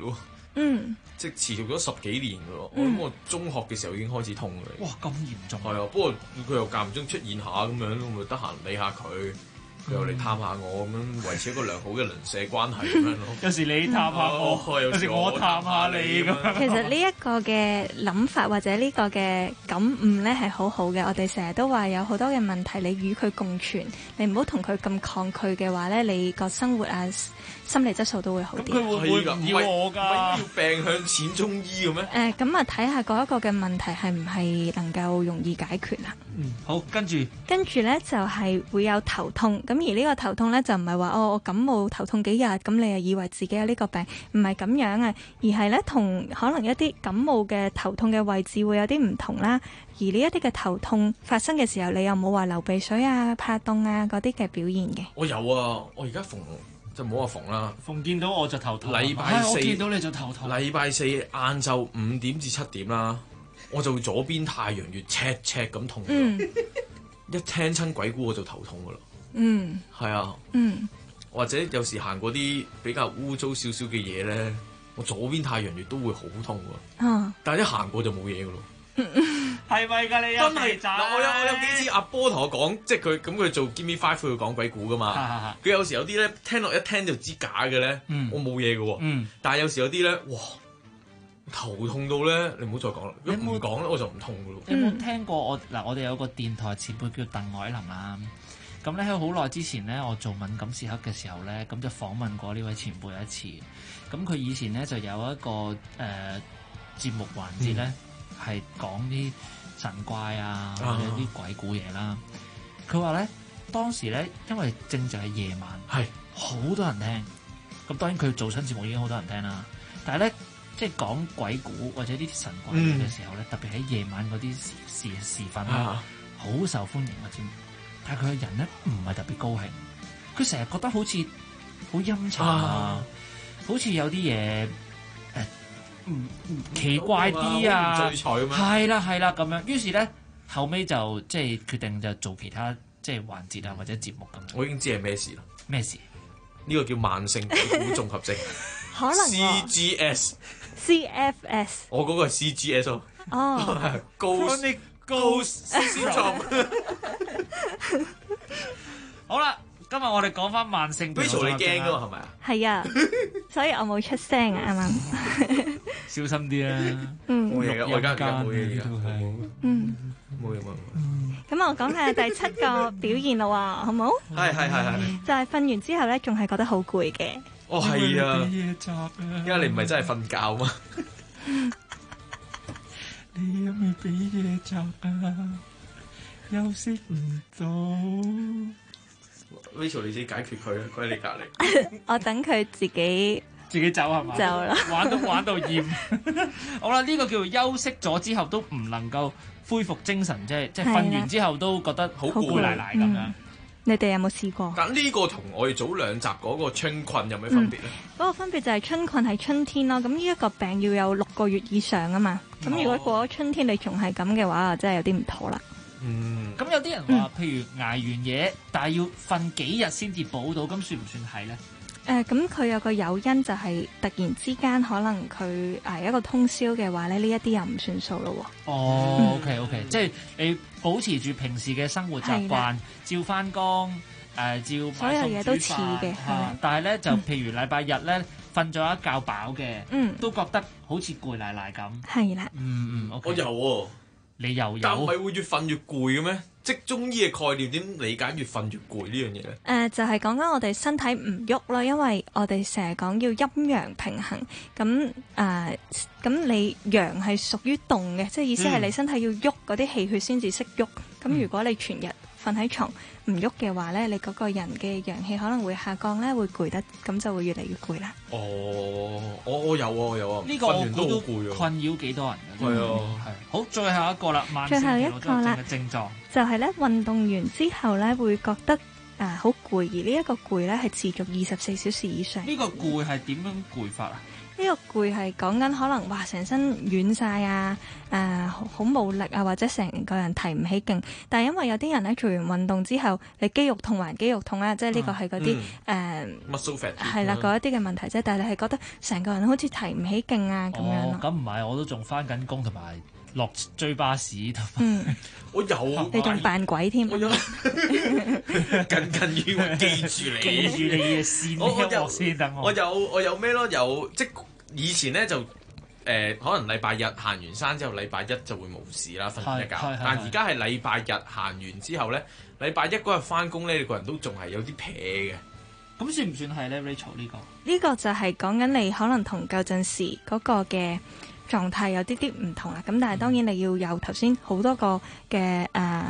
即係持續咗10幾年㗎咯。我諗我中學嘅時候已經開始痛㗎。 哇，咁嚴重！ 係啊，不過佢又間唔中出現下咁樣，我咪得閒理下佢。佢又嚟探下我咁樣，維持一個良好嘅鄰舍關係咁樣咯。 有時你探下我，有時我探下你咁樣。 其實呢一個嘅諗法或者呢個嘅感悟咧係好好嘅。我哋成日都話有好多嘅問題，你與佢共存，你唔好同佢咁抗拒嘅話咧，你個生活啊心理質素都會好啲。 佢會唔會唔要我㗎？ 要病向淺中醫嘅咩？ 咁啊睇下嗰一個嘅問題係唔係能夠容易解決啦。 好，跟住咧就係會有頭痛，咁而呢個頭痛咧就唔係話我感冒頭痛幾日，咁你又以為自己有呢個病，唔係咁樣啊，而係咧同可能一啲感冒嘅頭痛嘅位置會有啲唔同啦。而呢一啲嘅頭痛發生嘅時候，你有冇話流鼻水啊、怕凍啊嗰啲嘅表現嘅？ 我有啊，我而家就冇話縫啦。 縫見到我就頭痛。 禮拜四我見到你就頭痛。 禮拜四晏晝5點至7點啦，我就會左邊太陽穴赤咁痛。一聽親鬼故我就頭痛噶啦。係啊。或者有時行過啲比較污糟少少嘅嘢咧，我左邊太陽穴都會好痛㗎。但係一行過就冇嘢噶咯。 係咪㗎你？ 真係嗱，我有幾次阿波同我講，即係佢做 Give Me Five 佢講鬼故噶嘛。佢有時有啲咧聽落一聽就知假嘅咧，我冇嘢嘅喎。但係有時有啲咧，哇頭痛到咧，你唔好再講啦。如果唔講咧，我就唔痛嘅咯。 你有冇聽過我哋有個電台前輩叫鄧凱琳啦。咁咧喺好耐之前咧，我做敏感時刻嘅時候咧，咁就訪問過呢位前輩一次。咁佢以前咧就有一個節目環節咧，係講啲神怪啊或者啲鬼故嘢啦。佢話咧當時咧，因為正就係夜晚，係好多人聽。咁當然佢做親節目已經好多人聽啦。但係咧，即係講鬼故或者呢啲神怪嘢嘅時候咧，特別喺夜晚嗰啲時分啦，好受歡迎嘅節目。但係佢嘅人咧唔係特別高興，佢成日覺得好似好陰沉啊，好似有啲嘢奇怪啲啊，係啦咁樣。於是咧後尾就即係決定就做其他即係環節啊或者節目咁樣。 我已經知係咩事啦。咩事？ 呢個叫慢性鬼故綜合症。 可能 CFS。我嗰個係 CGS 咯。 哦。 Ghost syndrome。 好啦，今日我哋講翻慢性病。 Rachel 你驚噶嘛？係咪啊？ 係啊，所以我冇出聲啊，啱啱？ 小心啲啦。 冇嘢嘅，我而家冇嘢嘅。冇嘢。 咁我講下第7個表現咯喎，好冇？ 係。 就係瞓完之後咧，仲係覺得好攰嘅。 哦，係啊。因為你唔係真係瞓覺嘛。 你有冇俾嘢習啊？休息唔到。 Rachel 你自己解決佢啊，佢喺你隔離。 我等佢自己走係嘛？ 走啦。 玩到厭。好啦，呢個叫做休息咗之後都唔能夠恢復精神，即係瞓完之後都覺得好攰賴賴咁樣。 你哋有冇試過？ 但呢個同我哋早2集嗰個春困有咩分別咧？ 嗰個分別就係春困係春天咯，咁呢一個病要有6個月以上啊嘛。咁如果過咗春天你仲係咁嘅話，真係有啲唔妥啦。 咁有啲人話，譬如捱完夜，但係要瞓幾日先至補到，咁算唔算係咧？ 咁佢有個誘因就係突然之間可能佢捱一個通宵嘅話咧，呢一啲又唔算數咯喎。 哦，OK，即係你保持住平時嘅生活習慣，照翻工，照所有嘢都似嘅。 但係咧就譬如禮拜日咧瞓咗一覺飽嘅，都覺得好似攰賴賴咁。 係啦。 我有喎。 你又有？ 但唔係會越瞓越攰嘅咩？即中醫嘅概念點理解越瞓越攰呢樣嘢咧？ 就係講緊我哋身體唔喐啦，因為我哋成日講要陰陽平衡。咁你陽係屬於動嘅，即係意思係你身體要喐嗰啲氣血先至識喐。咁如果你全日瞓喺床唔喐嘅話咧，你嗰個人嘅陽氣可能會下降咧，會攰得，咁就會越嚟越攰啦。 我有啊， 呢個我估都困擾幾多人嘅。係啊，好，最後一個啦，慢性疲勞綜合症嘅症狀就係咧運動完之後咧會覺得好攰，而呢一個攰咧係持續24小時以上。 呢個攰係點樣攰法啊？ 呢個攰係講緊可能哇成身軟晒啊，好冇力啊，或者成個人提唔起勁。但係因為有啲人咧做完運動之後，你肌肉痛還肌肉痛啦，即係呢個係嗰啲 muscle fat 係啦嗰一啲嘅問題啫。但係你係覺得成個人好似提唔起勁啊咁樣咯。 咁唔係，我都仲翻緊工同埋落追巴士同埋。 我有你仲扮鬼添？ 我有緊要記住你， 記住你嘅線先等我。 我有咩咯？有即以前咧就可能禮拜日行完山之後，禮拜一就會冇事啦，瞓一覺。但而家係禮拜日行完之後咧，禮拜一嗰日翻工咧，你個人都仲係有啲撇嘅。 咁算唔算係咧 Rachel 呢個？ 呢個就係講緊你可能同舊陣時嗰個嘅狀態有啲唔同啦。咁但係當然你要有頭先好多個嘅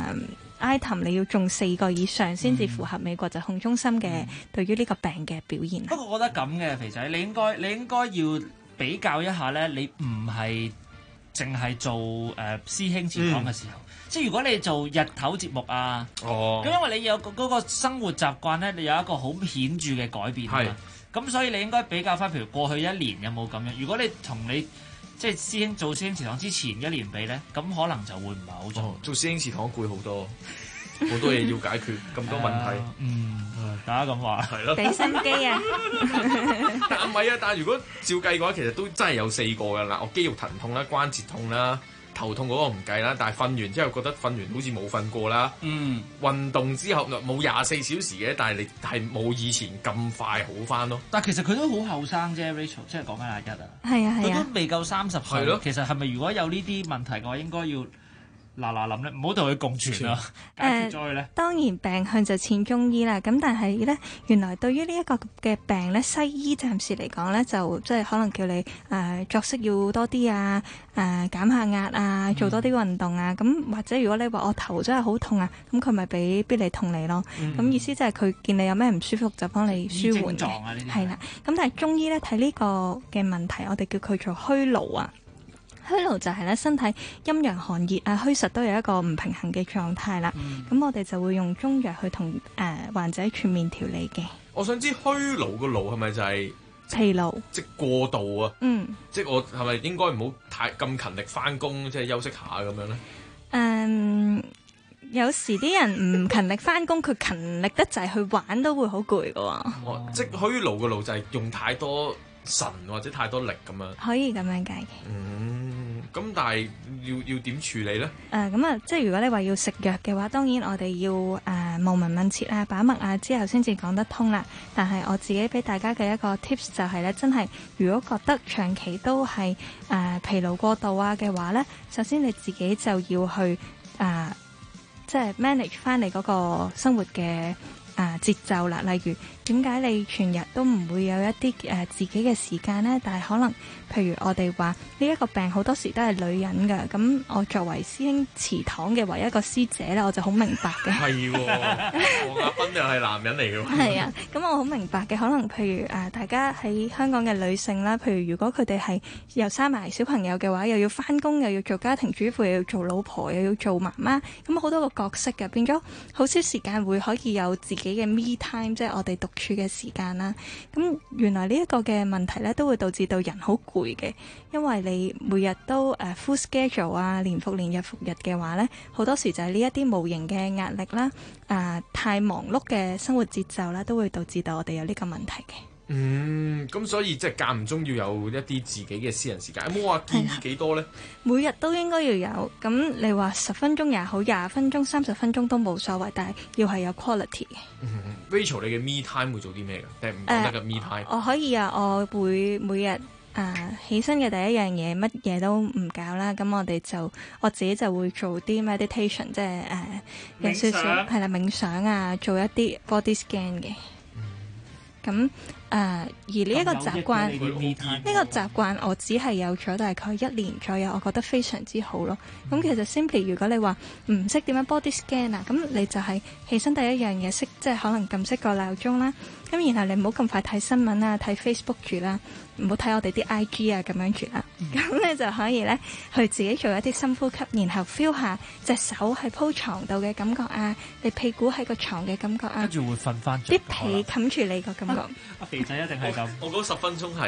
item， 你要中4個以上先至符合美國疾控中心嘅對於呢個病嘅表現。 不過我覺得咁嘅肥仔，你應該要比較一下咧。你唔係淨係做師兄祠堂嘅時候，即係如果你做日頭節目啊，咁因為你有嗰個生活習慣咧，你有一個好顯著嘅改變啊嘛。咁所以你應該比較翻，譬如過去1年有冇咁樣？如果你同你即係師兄做師兄祠堂之前1年比咧，咁可能就會唔係好做。 做師兄祠堂攰好多，好多嘢要解決，咁多問題。 大家咁話係咯， 俾心機啊！ 但唔係啊，但係如果照計嘅話，其實都真係有4個㗎啦。我肌肉疼痛啦、關節痛啦、頭痛嗰個唔計啦。但係瞓完之後覺得瞓完好似冇瞓過啦。運動之後冇24小時嘅，但係你係冇以前咁快好翻咯。 但係其實佢都好後生啫 ，Rachel，即係講緊阿一啊。 係啊係啊， 佢都未夠30歲。 係咯， 其實係咪如果有呢啲問題嘅話，應該要嗱諗咧，唔好同佢共存啦。解決咗佢咧。 當然病向就淺中醫啦。咁但係咧，原來對於呢一個嘅病咧，西醫暫時嚟講咧，就即係可能叫你作息要多啲啊，減下壓啊，做多啲運動啊。咁或者如果你話我頭真係好痛啊，咁佢咪俾必理痛你咯。咁意思即係佢見你有咩唔舒服就幫你舒緩嘅。係啦。咁但係中醫咧睇呢個嘅問題，我哋叫佢做虛勞啊。虛勞就係咧身體陰陽寒熱啊虛實都有一個唔平衡嘅狀態啦。咁我哋就會用中藥去同患者全面調理嘅。 我想知虛勞個勞係咪就係疲勞， 即過度啊？即我係咪應該唔好太咁勤力翻工，即係休息下咁樣咧？ 有時啲人唔勤力翻工，佢勤力得滯去玩都會好攰噶。 即虛勞個勞就係用太多神或者太多力咁樣， 可以咁樣解嘅。 咁但係要點處理咧？ 即係如果你話要食藥嘅話，當然我哋要望聞問切啊、把脈啊之後先至講得通啦。但係我自己俾大家嘅一個 tips 就係咧，真係如果覺得長期都係疲勞過度啊嘅話咧，首先你自己就要去即係 manage 翻你嗰個生活嘅節奏啦。例如點解你全日都唔會有一啲自己嘅時間呢？但係可能譬如我哋話呢一個病好多時都係女人㗎，咁我作為師兄祠堂嘅唯一一個師姐咧，我就好明白嘅。 係黃亞斌又係男人嚟嘅喎。 係啊，咁我好明白嘅。可能譬如大家喺香港嘅女性啦，譬如如果佢哋係又生埋小朋友嘅話，又要返工，又要做家庭主婦，又要做老婆，又要做媽媽，咁好多個角色嘅，變咗好少時間會可以有自己嘅 me time， 即係我哋獨處嘅時間啦。咁原來呢一個嘅問題咧，都會導致到人好攰嘅，因為你每日都full schedule 啊，年復年日復日嘅話咧，好多時就係呢一啲無形嘅壓力啦，太忙碌嘅生活節奏啦，都會導致到我哋有呢個問題嘅。 咁所以即係間唔中要有一啲自己嘅私人時間，有冇話建議幾多咧？ 每日都應該要有。咁你話10分鐘也好，20分鐘、30分鐘都冇所謂，但係要係有 quality 嘅。 Rachel， 你嘅 me time 會做啲咩㗎？定係唔講得嘅 me time？ 我可以啊，我會每日起身嘅第一樣嘢乜嘢都唔搞啦。咁我自己就會做啲 meditation， 即係有少少係啦冥想啊，做一啲 body scan 嘅。咁而呢一個習慣，我只係有咗大概1年左右，我覺得非常之好咯。咁其實 simply 如果你話唔識點樣 body scan 啊，咁你就係起身第一樣嘢即係可能撳熄個鬧鐘啦。咁然後你唔好咁快睇新聞啊，睇 Facebook 住啦，唔好睇我哋啲 IG 啊咁樣住啦。咁你就可以咧去自己做一啲深呼吸，然後 feel 下隻手喺鋪床度嘅感覺啊，你屁股喺個床嘅感覺啊， 跟住會瞓翻著， 啲被冚住你個感覺。 肥仔一定係咁。 我嗰10分鐘係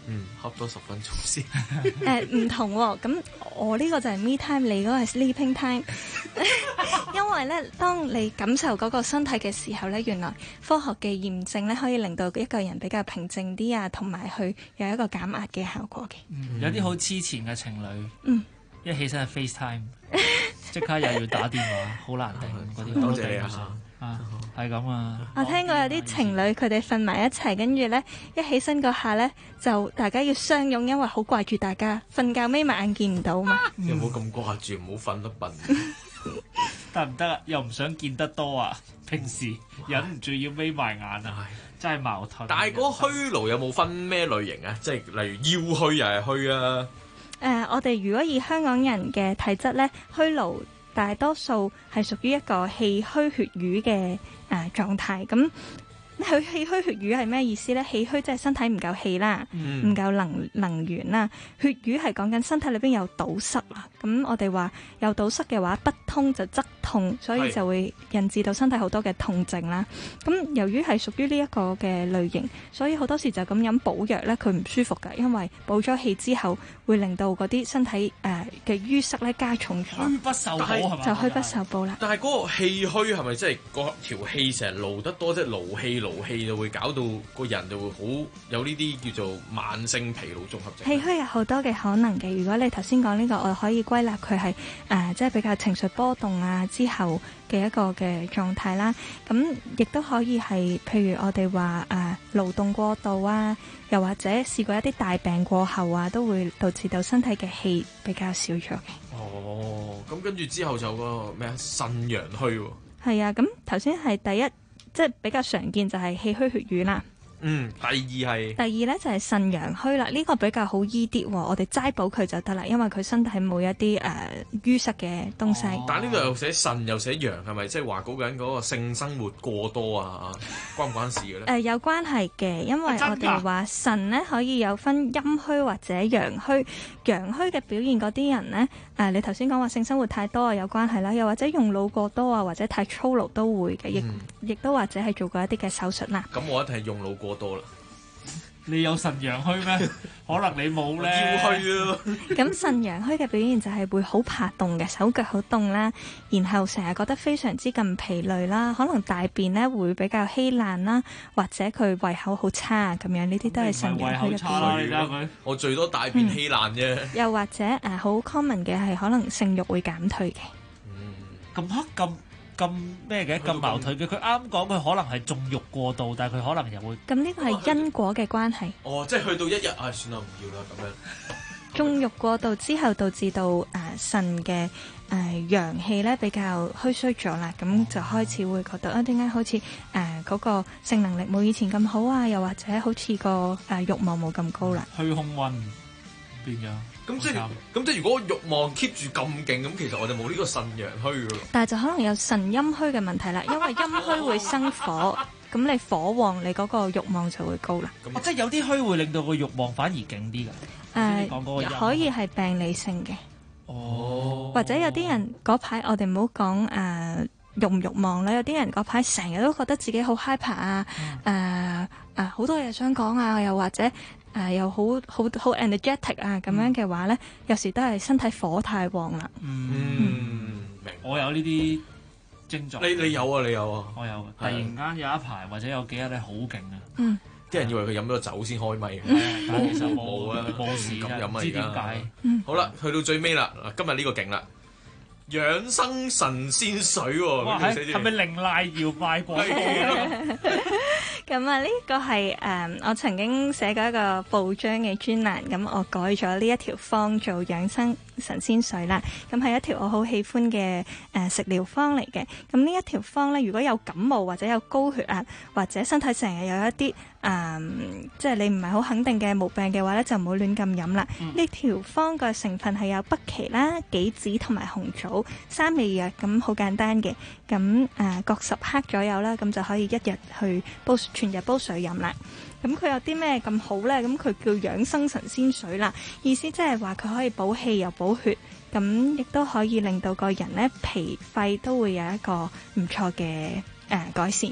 恰多10分鐘先。 唔同喎，咁我呢個就係 me time，你嗰個係 sleeping time。因為咧，當你感受嗰個身體嘅時候咧，原來科學嘅驗證咧，可以令到一個人比較平靜啲啊，同埋去有一個減壓嘅效果嘅。 有啲好黐纏嘅情侶，一起身係 FaceTime， 即刻又要打電話，好難頂嗰啲。 多謝你啊！ 係咁啊！ 我聽過有啲情侶佢哋瞓埋一齊，跟住咧一起身嗰下咧，就大家要相擁，因為好掛住大家，瞓覺眯埋眼見唔到嘛。 有冇咁掛住？唔好瞓得笨。 得唔得啊？又唔想見得多啊！平時忍唔住要眯埋眼啊，真係矛盾。 但係嗰個虛勞有冇分咩類型啊？即係例如腰虛又係虛啊？ 我哋如果以香港人嘅體質咧，虛勞大多數係屬於一個氣虛血瘀嘅狀態。咁佢氣虛血瘀係咩意思咧？氣虛即係身體唔夠氣啦，唔夠能源啦。血瘀係講緊身體裏邊有堵塞啦。咁我哋話有堵塞嘅話，不通就則痛，所以就會引致到身體好多嘅痛症啦。咁由於係屬於呢一個嘅類型，所以好多時就咁飲補藥咧，佢唔舒服㗎，因為補咗氣之後會令到嗰啲身體嘅淤塞咧加重咗， 虛不受補係嘛？ 就虛不受補啦。 但係嗰個氣虛係咪即係嗰條氣成日勞得多，即係勞氣就會搞到個人就會好有呢啲叫做慢性疲勞綜合症？ 氣虛有好多嘅可能嘅。如果你頭先講呢個，我可以歸納佢係即係比較情緒波動啊之後嘅一個嘅狀態啦。咁亦都可以係譬如我哋話勞動過度啊，又或者試過一啲大病過後啊，都會導致到身體嘅氣比較少咗嘅。 哦，咁跟住之後就個咩啊腎陽虛喎。 係啊，咁頭先係第一，即係比較常見就係氣虛血瘀啦。 第二咧就係腎陽虛啦，呢個比較好醫啲喎，我哋齋補佢就得啦，因為佢身體冇一啲淤塞嘅東西。 但係呢度又寫腎又寫陽，係咪即係話講緊嗰個性生活過多啊？關唔關事嘅咧？ 有關係嘅，因為我哋話腎咧可以有分陰虛或者陽虛。陽虛嘅表現嗰啲人咧，你頭先講話性生活太多啊，有關係啦，又或者用腦過多啊，或者太操勞都會嘅，亦都或者係做過一啲嘅手術啦。 咁我一定係用腦過多啦。 你有腎陽虛咩？可能你冇咧。 腰虛啊！ 咁腎陽虛嘅表現就係會好怕凍嘅，手腳好凍啦，然後成日覺得非常之咁疲累啦，可能大便咧會比較稀爛啦，或者佢胃口好差咁樣，呢啲都係腎陽虛嘅表現。 我最多大便稀爛啫。 又或者好 common 嘅係可能性慾會減退嘅。 咁黑咁咩嘅咁矛盾嘅，佢啱講佢可能係縱慾過度，但係佢可能又會咁呢個係因果嘅關係。 即係去到一日算啦，唔要啦咁樣。 縱慾過度之後導致到腎嘅陽氣咧比較虛衰咗啦，咁就開始會覺得點解好似嗰個性能力冇以前咁好啊，又或者好似個慾望冇咁高啦。 虛空運變咗。 咁即係如果慾望 keep 住咁勁，咁其實我哋冇呢個腎陽虛噶咯。 但係就可能有腎陰虛嘅問題啦，因為陰虛會生火，咁你火旺，你嗰個慾望就會高啦。 即係有啲虛會令到個慾望反而勁啲㗎。 可以係病理性嘅。或者有啲人嗰排我哋唔好講慾唔慾望啦，有啲人嗰排成日都覺得自己好 hyper 啊，好多嘢想講啊，又或者又好 energetic 啊，咁樣嘅話咧，有時都係身體火太旺啦。 明。 我有呢啲症狀。 你有啊？你有啊？ 我有。突然間有一排或者有幾日咧好勁啊！ 啲人以為佢飲咗酒先開咪， 但係其實冇啊， 冇事咁飲啊！ 唔知點解。 好啦，去到最尾啦，今日呢個勁啦。養生神仙水喎， 哇！係咪凌賴瑤賣廣告啊？ 咁啊，呢個係我曾經寫過一個報章嘅專欄，咁我改咗呢一條方做養生神仙水啦。咁係一條我好喜歡嘅食療方嚟嘅。咁呢一條方咧，如果有感冒或者有高血壓，或者身體成日有一啲即係你唔係好肯定嘅毛病嘅話咧，就唔好亂咁飲啦。呢條方嘅成分係有北芪啦、杞子同埋紅棗3味藥，咁好簡單嘅。咁各10克左右啦，咁就可以一日去全日煲水飲啦。咁佢有啲咩咁好呢？咁佢叫養生神仙水啦，意思即係話佢可以補氣又補血，咁亦都可以令到個人呢脾肺都會有一個唔錯嘅改善嘅。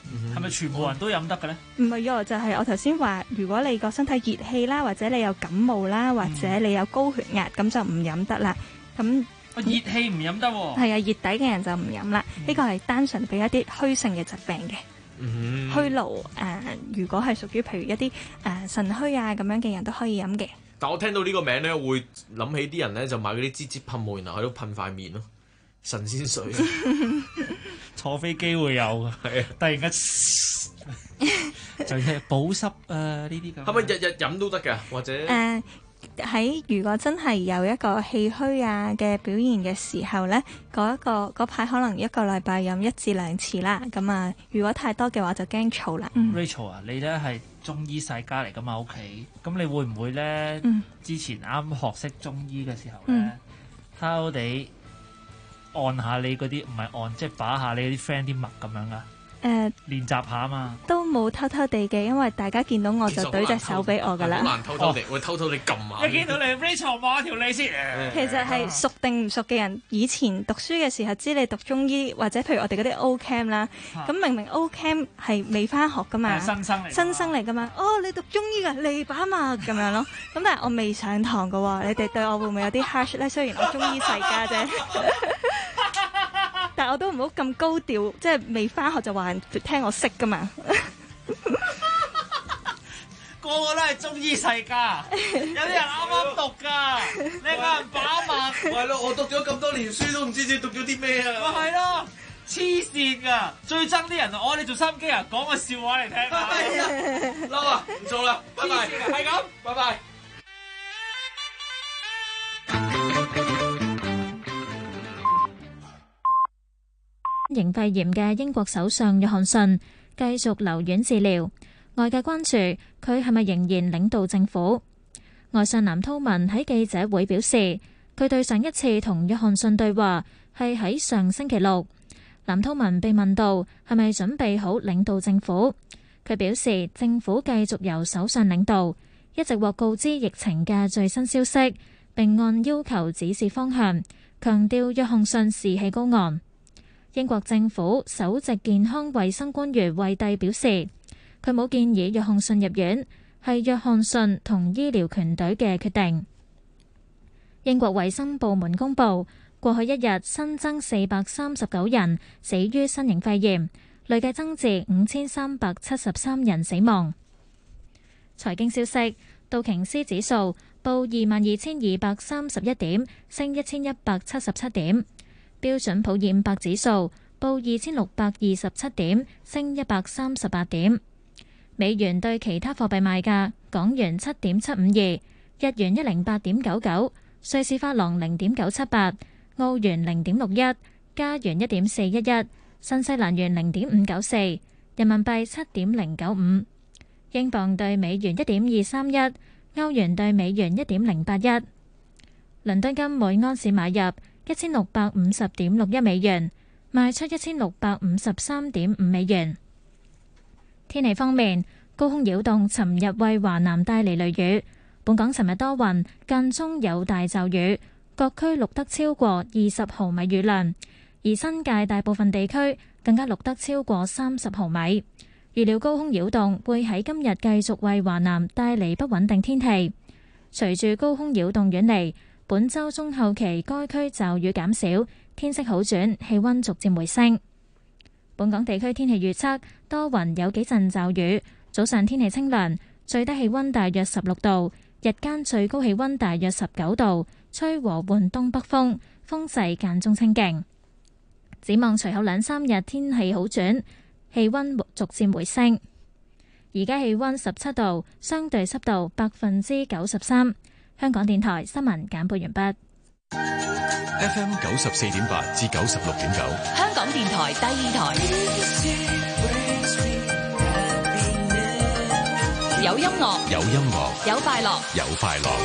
係咪全部人都飲得嘅咧？ 唔係喎，就係我頭先話，如果你個身體熱氣啦，或者你有感冒啦，或者你有高血壓，咁就唔飲得啦。咁熱氣唔飲得喎。 係啊，熱底嘅人就唔飲啦。呢個係單純俾一啲虛性嘅疾病嘅。虛勞如果係屬於譬如一啲腎虛啊咁樣嘅人都可以飲嘅。 但我聽到呢個名咧，會諗起啲人咧就買嗰啲支支噴霧，然後喺度噴塊面咯，神仙水。 坐飛機會有㗎，係啊！突然間就係保濕呢啲咁。 係咪日日飲都得㗎？或者喺如果真係有一個氣虛啊嘅表現嘅時候咧，嗰排可能一個禮拜飲1至2次啦。咁啊，如果太多嘅話就驚嘈啦。 Rachel 啊，你咧係中醫世家嚟㗎嘛屋企，咁你會唔會咧？之前啱學識中醫嘅時候咧，偷偷地按下你嗰啲唔係按，即係把下你嗰啲 friend 啲脈咁樣啊？練習下啊嘛， 都冇偷偷地嘅，因為大家見到我就舉隻手俾我噶啦。 好難偷偷地，會偷偷地撳下。 一見到你 Rachel 望條脷先。 其實係熟定唔熟嘅人，以前讀書嘅時候知你讀中醫，或者譬如我哋嗰啲 O Cam 啦，咁明明 O Cam 係未翻學噶嘛，新生嚟噶嘛。哦，你讀中醫噶，嚟把脈咁樣咯。咁但係我未上堂噶喎，你哋對我會唔會有啲 harsh 咧？雖然我中醫世家啫。但我都唔好咁高調，即係未翻學就話人聽我識噶嘛。 個個都係中醫世家，有啲人啱啱讀噶，你有人把脈。 係咯，我讀咗咁多年書都唔知你讀咗啲咩啊！ 咪係咯，黐線噶，最憎啲人你做心機啊，講個笑話嚟聽下。 嬲啊，唔做啦，拜拜，係咁，拜拜。 型肺炎嘅英國首相約翰遜繼續留院治療，外界關注佢係咪仍然領導政府。外相藍韜文喺記者會表示，佢對上一次同約翰遜對話係喺上星期六。藍韜文被問到係咪準備好領導政府，佢表示政府繼續由首相領導，一直獲告知疫情嘅最新消息，並按要求指示方向，強調約翰遜士氣高昂。英國政府首席健康衛生官員惠蒂表示，佢冇建議約翰遜入院，係約翰遜同醫療團隊嘅決定。英國衛生部門公布，過去一日新增439人死於新型肺炎，累計增至5373人死亡。財經消息，道瓊斯指數報22,231點，升1177點。標準普爾500指數報2627點，升138點。美元對其他貨幣賣價：港元7.752，日元108.99，瑞士法郎0.978，澳元0.61，加元1.411，新西蘭元0.594，人民幣7.095，英鎊對美元1.231，歐元對美元1.081。倫敦金每安士買入1650.61美元，賣出1653.5美元。天氣方面，高空擾動尋日為華南帶嚟雷雨。本港尋日多雲，間中有大驟雨，各區錄得超過20毫米雨量，而新界大部分地區更加錄得超過30毫米。預料高空擾動會喺今日繼續為華南帶嚟不穩定天氣。隨住高空擾動遠離，本週中後期該區驟雨減少，天色好轉，氣溫逐漸回升。本港地區天氣預測，多雲有幾陣驟雨，早上天氣清涼，最低氣溫大約16度，日間最高氣溫大約19度，吹和緩東北風，風勢間中清勁。展望隨後2-3日天氣好轉，氣溫逐漸回升。而家氣溫17度，相對濕度93%。香港電台新聞簡報完畢。 FM 94.8至96.9， 香港電台第二台，有音樂， 有音樂， 有快樂， 有快樂。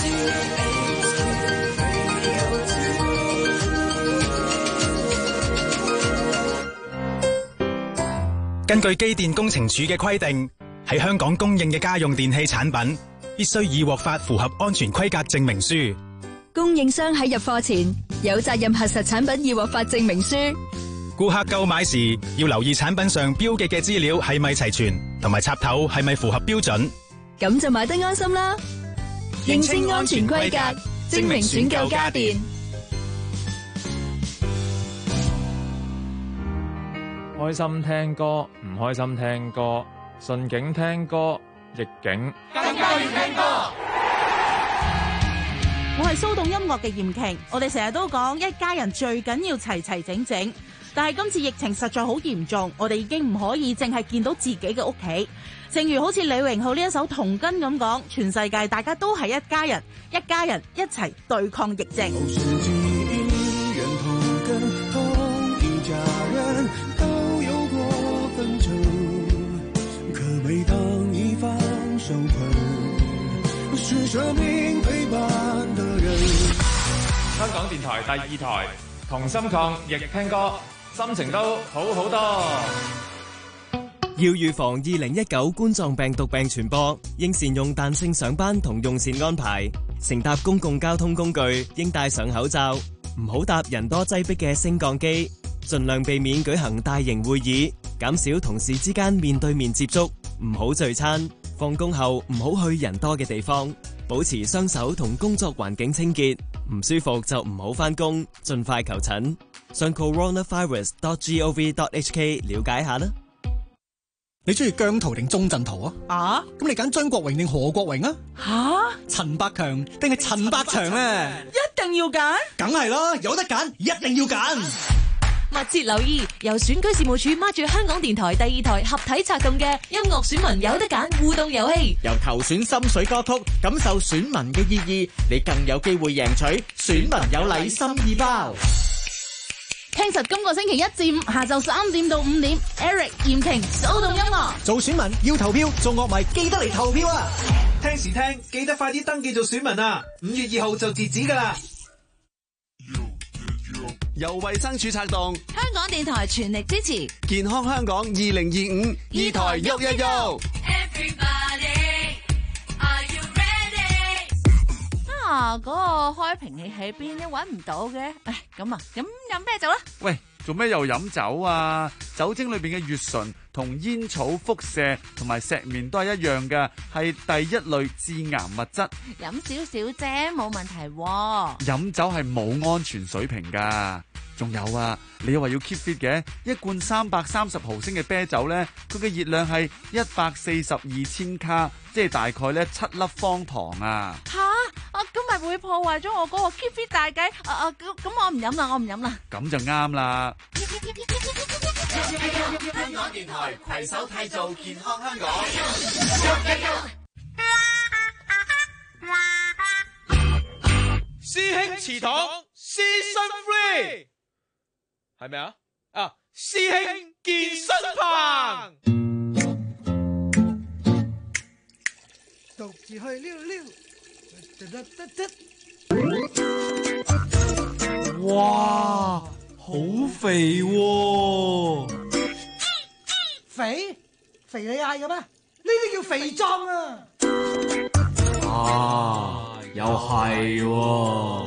根據機電工程署嘅規定，喺香港供應嘅家用電器產品必須已獲發符合安全規格證明書。 供應商喺入貨前有責任核實產品已獲發證明書。 顧客購買時要留意產品上標記嘅資料係咪齊全，同埋插頭係咪符合標準。 咁就買得安心啦。認清安全規格，證明選購家電。 開心聽歌，唔開心聽歌，順境聽歌，逆境更加要聽歌。 我係騷動音樂嘅嚴瓊，我哋成日都講一家人最緊要齊齊整整，但係今次疫情實在好嚴重，我哋已經唔可以淨係見到自己嘅屋企。正如好似李榮浩呢一首《童根》咁講，全世界大家都係一家人，一家人一齊對抗疫症。 香港電台第2台同心抗疫聽歌，心情都好好多。 要預防2019冠狀病毒病傳播，應善用彈性上班同用膳安排。乘搭公共交通工具應戴上口罩，唔好搭人多擠迫嘅升降機，盡量避免舉行大型會議，減少同事之間面對面接觸，唔好聚餐。放工後唔好去人多嘅地方，保持雙手同工作環境清潔。唔舒服就唔好返工，盡快求診。上 coronavirus.gov.hk 了解下啦。 你中意姜濤定鐘鎮濤啊？咁你揀張國榮定何國榮啊？陳百強定係陳百祥咧？ 一定要揀， 梗係啦，有得揀一定要揀。 密切留意由選舉事務處孖住香港電台第2台合體策動嘅音樂選民有得揀互動遊戲， 由投選心水歌曲，感受選民嘅意義，你更有機會贏取選民有禮心意包。 聽實今個星期1至5下晝3點到5點 ，Eric 嚴瓊騷動音樂。 做選民要投票，做樂迷記得嚟投票啊！ 聽時聽，記得快啲登記做選民啊！5月2號就截止噶啦。 由衛生署策動， 香港電台全力支持健康香港2025，二台喐一喐。 嗰個開瓶器喺邊咧？搵唔到嘅。咁飲咩酒啦？ 喂，做咩又飲酒啊？酒精裏邊嘅乙醇同煙草輻射同埋石棉都係一樣嘅，係第1類致癌物質。 飲少少啫，冇問題。 飲酒係冇安全水平噶。仲有啊，你又話要 keep fit 嘅，一罐330毫升嘅啤酒咧，佢嘅熱量係142千卡，即係大概咧7粒方糖啊！ 咁咪會破壞咗我嗰個 keep fit 大計。咁我唔飲啦，我唔飲啦。 咁就啱啦。 香港電台攜手締造健康香港。 師兄祠堂 Season 3係咪啊？師兄健身棚， 獨自去溜溜。 哇，好肥喎！ 肥你嗌嘅咩？呢啲叫肥壯啊！ 又係喎。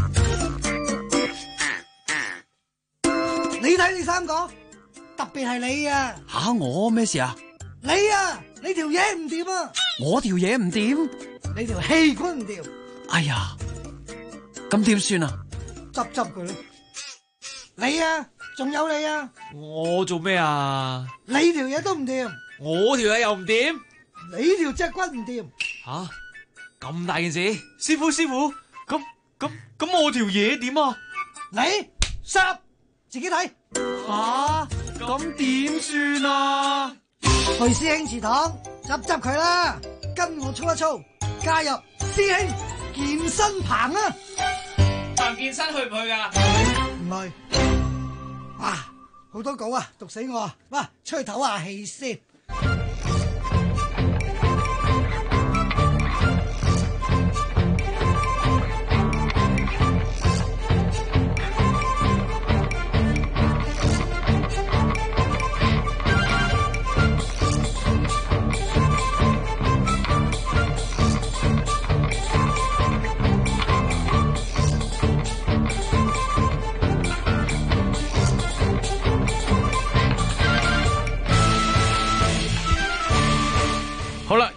你睇你3個，特別係你啊！ 我咩事啊？ 你條嘢唔掂啊！ 我條嘢唔掂？ 你條氣管唔掂。 哎呀，咁點算啊？ 執佢啦！你仲有你啊！ 我做咩啊？ 你條嘢都唔掂， 我條嘢又唔掂， 你條脊骨唔掂。 咁大件事， 師傅，咁我條嘢點啊？ 你10自己睇。 咁點算啊？ 去師兄祠堂執佢啦，跟我操一操，加入師兄健身棚啊！ 彭健身去唔去噶？ 唔去。好多稿啊，讀死我啊！出去唞下氣先。 好啦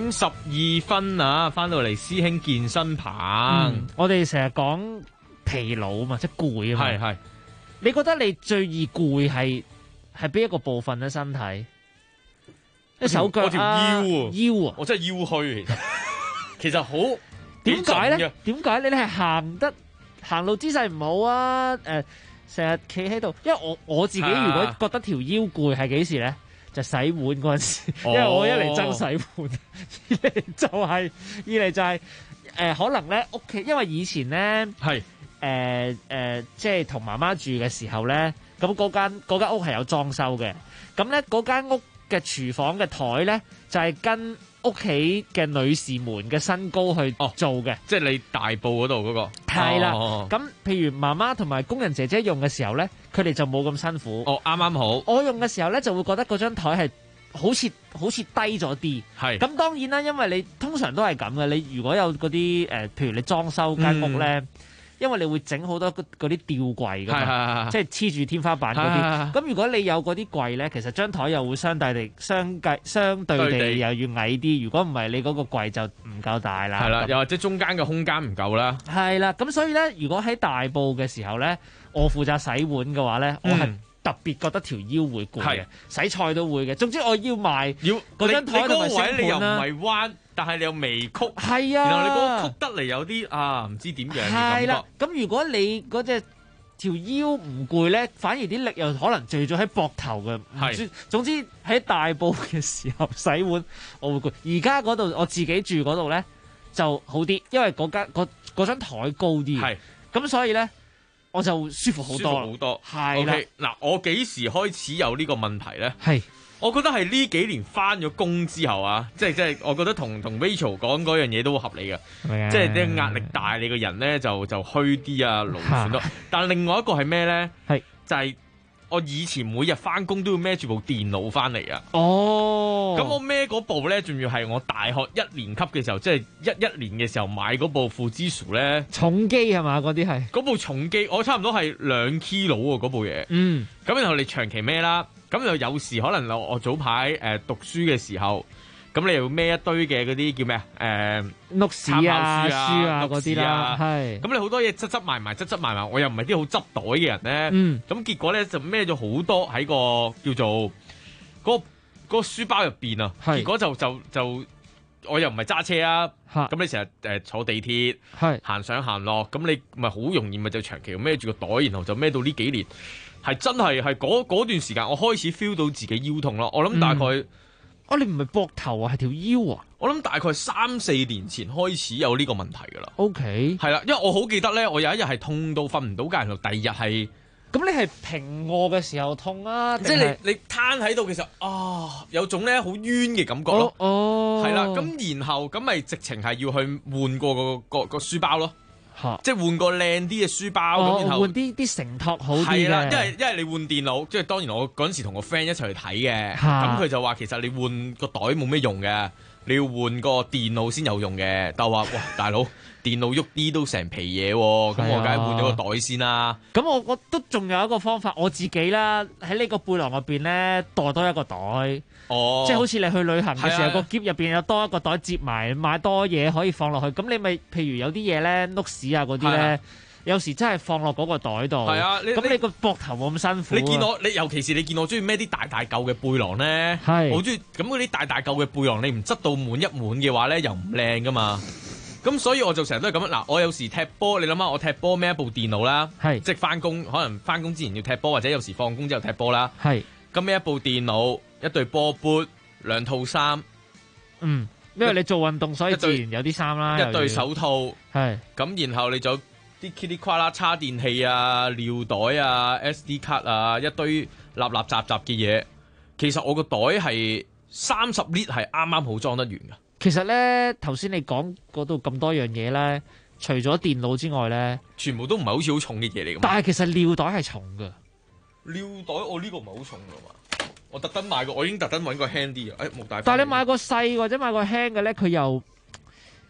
，1:12啊，翻到嚟師兄健身棚。 我哋成日講疲勞啊嘛，即係攰啊嘛。 係。 你覺得你最易攰係邊一個部分咧？身體？手腳我條腰啊， 我真係腰虛。其實好點解咧？點解你係行路姿勢唔好啊？成日企喺度，因為我自己如果覺得條腰攰係幾時咧？就洗碗嗰陣時，因為我一嚟憎洗碗，二嚟就係可能咧屋企，因為以前咧係即係同媽媽住嘅時候咧，咁嗰間屋係有裝修嘅，咁咧嗰間屋嘅廚房嘅台咧就係跟屋企嘅女士們嘅身高去做嘅， 即係你大埔嗰度嗰個係啦。咁譬如媽媽同埋工人姐姐用嘅時候咧，佢哋就冇咁辛苦。 啱好。 我用嘅時候咧就會覺得嗰張台係好似低咗啲。係。咁當然啦，因為你通常都係咁嘅。你如果有嗰啲譬如你裝修間屋咧。因為你會整好多嗰啲吊櫃㗎嘛，即係黐住天花板嗰啲。咁如果你有嗰啲櫃咧，其實張台又會相對地又要矮啲。如果唔係，你嗰個櫃就唔夠大啦。 係啦，又或者中間嘅空間唔夠啦。 係啦，咁所以咧，如果喺大埔嘅時候咧，我負責洗碗嘅話咧，我係特別覺得條腰會攰嘅，洗菜都會嘅。總之我要埋嗰張台同埋星盤啦。你又唔係彎。但係你又微曲，係啊，然後你嗰個曲得嚟有啲唔知點樣嘅感覺。係啦，咁如果你嗰隻條腰唔攰咧，反而啲力又可能聚咗喺膊頭嘅。係，總之喺大埔嘅時候洗碗，我會攰。而家嗰度我自己住嗰度咧就好啲，因為嗰張台高啲。係，咁所以咧我就舒服好多。舒服好多。係啦， 嗱，我幾時開始有呢個問題咧？ 係。 我覺得係呢幾年翻咗工之後啊，即係我覺得同 Rachel 講嗰樣嘢都好合理嘅，即係啲壓力大，你個人咧就虛啲啊，勞損多。但另外一個係咩咧？係就係我以前每日翻工都要孭住部電腦翻嚟啊。哦，咁我孭嗰部咧，仲要係我大學1年級嘅時候，即係一年嘅時候買嗰部Fujitsu咧， 重機係嘛？嗰啲係嗰部重機，我差唔多係2 kilo 喎嗰部嘢。嗯，咁然後你長期孭啦。咁又有時可能我早排讀書嘅時候，咁你又孭一堆嘅嗰啲叫咩參考書啊嗰啲啦，係。咁你好多嘢執埋埋，我又唔係啲好執袋嘅人咧。咁結果咧就孭咗好多喺個叫做嗰個書包入邊啊。結果就我又唔係揸車啊。咁你成日坐地鐵，行上行落，咁你咪好容易咪就長期孭住個袋，然後就孭到呢幾年。係真係嗰段時間，我開始 feel 到自己腰痛咯。我諗大概， 你唔係膊頭啊，係條腰啊。 我諗大概3-4年前開始有呢個問題噶啦。 OK， 係啦，因為我好記得咧，我有一日係痛到瞓唔到覺，然後第二日係。 咁你係平臥嘅時候痛啊？ 即係你攤喺度，其實有種咧好冤嘅感覺咯。係啦，咁然後咁咪直情係要去換過個書包咯。即係換個靚啲嘅書包，咁然後換啲承托好啲嘅。 係啦，因為你換電腦，即係當然我嗰陣時同個 friend 一齊去睇嘅，咁佢就話其實你換個袋冇咩用嘅，你要換個電腦先有用嘅。但係話哇，大佬電腦喐啲都成皮嘢喎，咁我梗係換咗個袋先啦。 咁我都仲有一個方法，我自己啦喺呢個背囊入邊咧袋多一個袋。即係好似你去旅行嘅時候，個篋入邊有多一個袋接埋，買多嘢可以放落去。咁你咪譬如有啲嘢咧，碌屎啊嗰啲咧，有時真係放落嗰個袋度。係啊，咁你個膊頭冇咁辛苦。 你見我，尤其是你見我中意孭啲大嚿嘅背囊咧，我好中意。咁嗰啲大嚿嘅背囊，你唔執到滿一滿嘅話咧，又唔靚噶嘛。咁所以我就成日都係咁樣。嗱，我有時踢波，你諗下，我踢波孭一部電腦啦，即係翻工，可能翻工之前要踢波，或者有時放工之後踢波啦。咁孭一部電腦，一對波杯，2套衫。 因為你做運動，所以自然有啲衫啦。 一對手套。係。咁然後你就啲噼里呱啦叉電器啊、尿袋啊、SD 卡啊，一堆立雜嘅嘢。其實我個袋係30 lit 係啱啱好裝得完噶。 其實咧，頭先你講嗰度咁多樣嘢咧，除咗電腦之外咧， 全部都唔係好似好重嘅嘢嚟㗎。 但係其實尿袋係重㗎。 尿袋我呢個唔係好重㗎嘛，我特登買過，我已經特登揾個輕啲嘅，冇帶。 但係你買個細或者買個輕嘅咧，佢又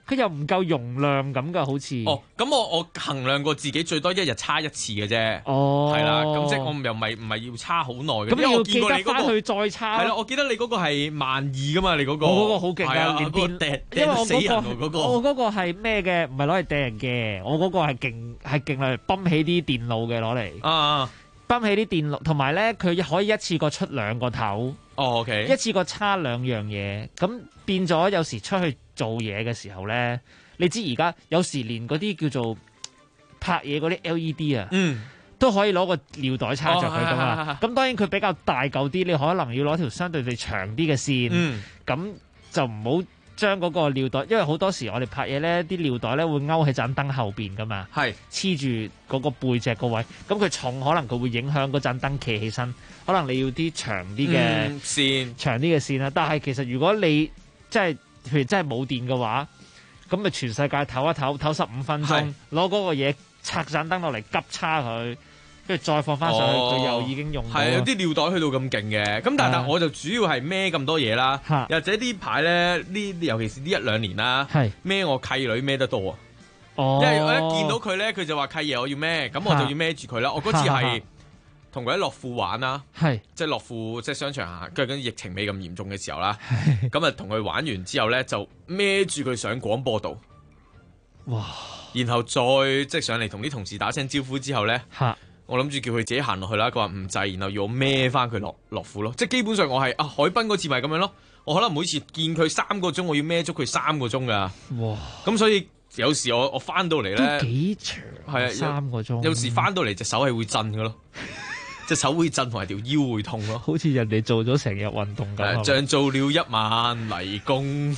佢又唔夠容量咁噶，好似。 咁我衡量過自己最多一日叉一次嘅啫。係啦，咁即係我又唔係要叉好耐嘅。 咁你要記得翻去再叉。 係啦，我記得你嗰個係12000噶嘛，你嗰個。 我嗰個好勁啊，連電，因為我死人嗰個。 我嗰個係咩嘅？唔係攞嚟掟人嘅，我嗰個係勁嚟泵起啲電路嘅攞嚟。泵起啲電路，同埋咧佢可以一次過出2個頭。 OK。 一次過叉2樣嘢，咁變咗有時出去做嘢嘅時候咧，你知而家有時連嗰啲叫做拍嘢嗰啲 LED 啊，都可以攞個尿袋叉着佢噶嘛。咁當然佢比較大嚿啲，你可能要攞條相對地長啲嘅線，咁就唔好將嗰個尿袋，因為好多時我哋拍嘢咧，啲尿袋咧會勾喺盞燈後邊噶嘛，黐住嗰個背脊個位，咁佢重可能佢會影響嗰盞燈企起身，可能你要啲長啲嘅線， 長啲嘅線啦。但係其實如果你譬如真係冇電嘅話，咁咪全世界唞一唞15分鐘，攞嗰個嘢拆盞燈落嚟急叉佢，跟住再放翻上去，佢又已經用到。 係有啲尿袋去到咁勁嘅，咁但係我就主要係孭咁多嘢啦，又或者呢排咧尤其是呢1-2年啦，孭我契女孭得多啊。因為我一見到佢咧，佢就話契爺我要孭，咁我就要孭住佢啦。我嗰次係同佢喺樂富玩啦，即係樂富即係商場下，跟住疫情未咁嚴重嘅時候啦，咁啊同佢玩完之後咧，就孭住佢上廣播道， 哇！ 然後再即係上嚟同啲同事打聲招呼之後咧，我諗住叫佢自己行落去啦，佢話唔制，然後要我孭翻佢落樂富咯。即係基本上我係海濱嗰次咪咁樣咯，我可能每次見佢3個鐘，我要孭足佢3個鐘噶。哇！咁所以有時我翻到嚟咧都幾長，係啊，3個鐘。 有時翻到嚟隻手係會震噶咯。隻手會震同埋條腰會痛咯， 好似人哋做咗成日運動咁， 像做了1萬泥工。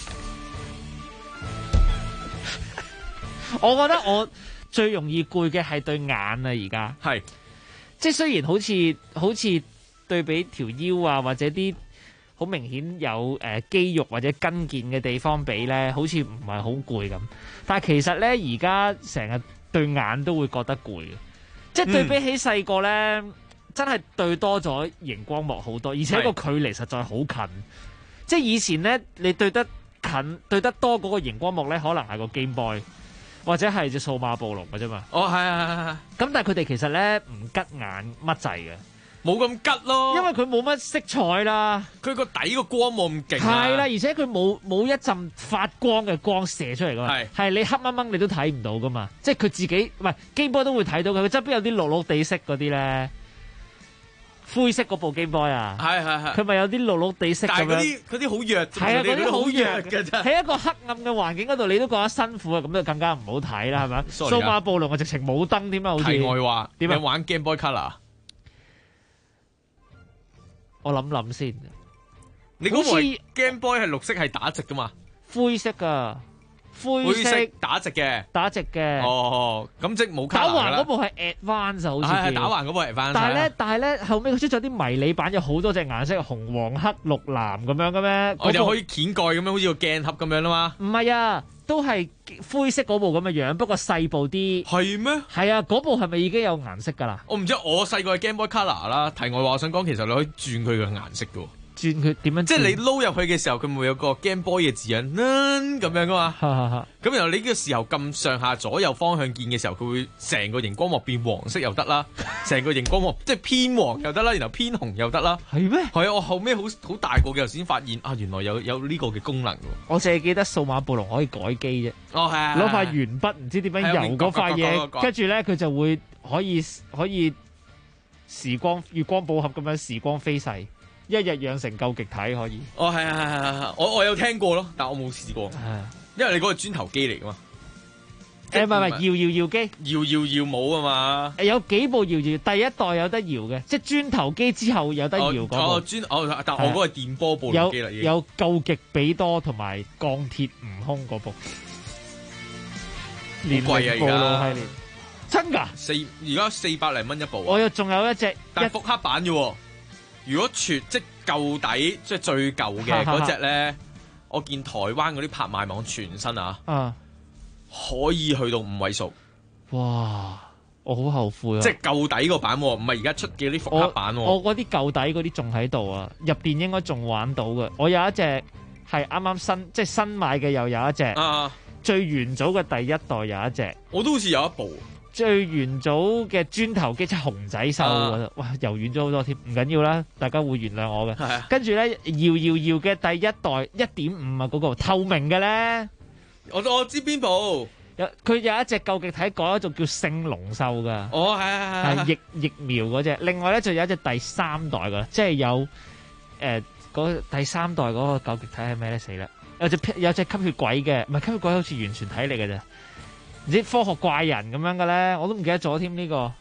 我覺得我最容易攰嘅係對眼啊，而家係， 即係雖然好似對比條腰啊，或者啲好明顯有肌肉或者筋腱嘅地方比咧，好似唔係好攰咁，但係其實咧而家成日對眼都會覺得攰嘅，即係對比起細個咧。真係對多咗熒光幕好多，而且個距離實在好近。即係以前咧，你對得近、對得多嗰個熒光幕咧，可能係個 Game Boy 或者係隻數碼暴龍嘅啫嘛。 係。 咁但係佢哋其實咧唔吉眼乜滯嘅， 冇咁吉咯。 因為佢冇乜色彩啦， 佢個底個光冇咁勁。 係啦，而且佢冇一陣發光嘅光射出嚟噶嘛。係你黑掹掹你都睇唔到噶嘛。即係佢自己唔係 Game Boy 都會睇到嘅，佢側邊有啲綠綠地色嗰啲咧。灰色嗰部 Game Boy 啊， 係， 佢咪有啲綠綠地色咁樣， 但係嗰啲好弱， 係啊，嗰啲好弱嘅啫。喺一個黑暗嘅環境嗰度，你都覺得辛苦啊，咁就更加唔好睇啦，係咪？數碼暴龍啊，直情冇燈添啊，好似。 題外話， 點啊？ 你玩 Game Boy Color？ 我諗先。 你嗰部 Game Boy 係綠色，係打直噶嘛？ 灰色噶。灰色打直嘅，咁即冇卡啦。打橫嗰部係 Advance 好似。 係打橫嗰部係 Advance。 但係咧後尾佢出咗啲迷你版，有好多隻顏色，紅黃黑綠藍咁樣嘅咩？ 我就可以掀蓋咁樣，好似個鏡盒咁樣啦嘛。 唔係啊，都係灰色嗰部咁嘅樣，不過細部啲。 係咩？ 係啊，嗰部係咪已經有顏色㗎啦？ 我唔知，我細個係 Game Boy Color 啦。題外話，我想講，其實你可以轉佢嘅顏色㗎。 轉佢點樣？ 即係你撈入去嘅時候，佢會有個 Game Boy 嘅字印咁樣噶嘛。咁然後你呢個時候撳上下左右方向鍵嘅時候，佢會成個熒光幕變黃色又得啦，成個熒光幕即係偏黃又得啦，然後偏紅又得啦。 係咩？係啊，我後尾好大個嘅時候先發現啊，原來有呢個嘅功能。 我淨係記得數碼暴龍可以改機啫。 係。 攞塊鉛筆唔知點樣油嗰塊嘢，跟住咧佢就會可以時光月光寶盒咁樣時光飛逝。一日養成究極體可以。 係，我有聽過咯，但我冇試過。因為你嗰個磚頭機嚟噶嘛。 唔係搖機， 搖冇啊嘛。 有幾部搖，第一代有得搖嘅，即係磚頭機之後有得搖嗰部。 但我嗰個係電波暴龍機啦。 有究極比多同埋鋼鐵悟空嗰部。 好貴啊而家。 真㗎？ 而家400零蚊一部。 我又仲有一隻， 但係復刻版啫。如果即舊底即係最舊嘅嗰隻咧，我見台灣嗰啲拍賣網全新可以去到5位數。 哇！我好後悔啊！ 即係舊底個版，唔係而家出嘅啲復刻版。 我嗰啲舊底嗰啲仲喺度啊，入邊應該仲玩到嘅。我有一隻係啱啱新買嘅，又有一隻。 最元祖嘅第一代有一隻， 我都好似有一部。 最元祖嘅磚頭機即係熊仔獸，哇，柔軟咗好多添，唔緊要啦，大家會原諒我嘅。跟住咧，搖嘅第一代 1.5 啊，嗰個透明嘅咧， 我知邊部。 佢有一隻究極體改咗做叫聖龍獸噶。 哦，係疫苗嗰隻。另外咧就有一隻第三代噶，即係有第三代嗰個究極體係咩咧？死啦！有隻吸血鬼嘅，唔係吸血鬼，好似完全體嚟嘅啫。唔知科學怪人咁樣嘅咧，我都唔記得咗添。呢個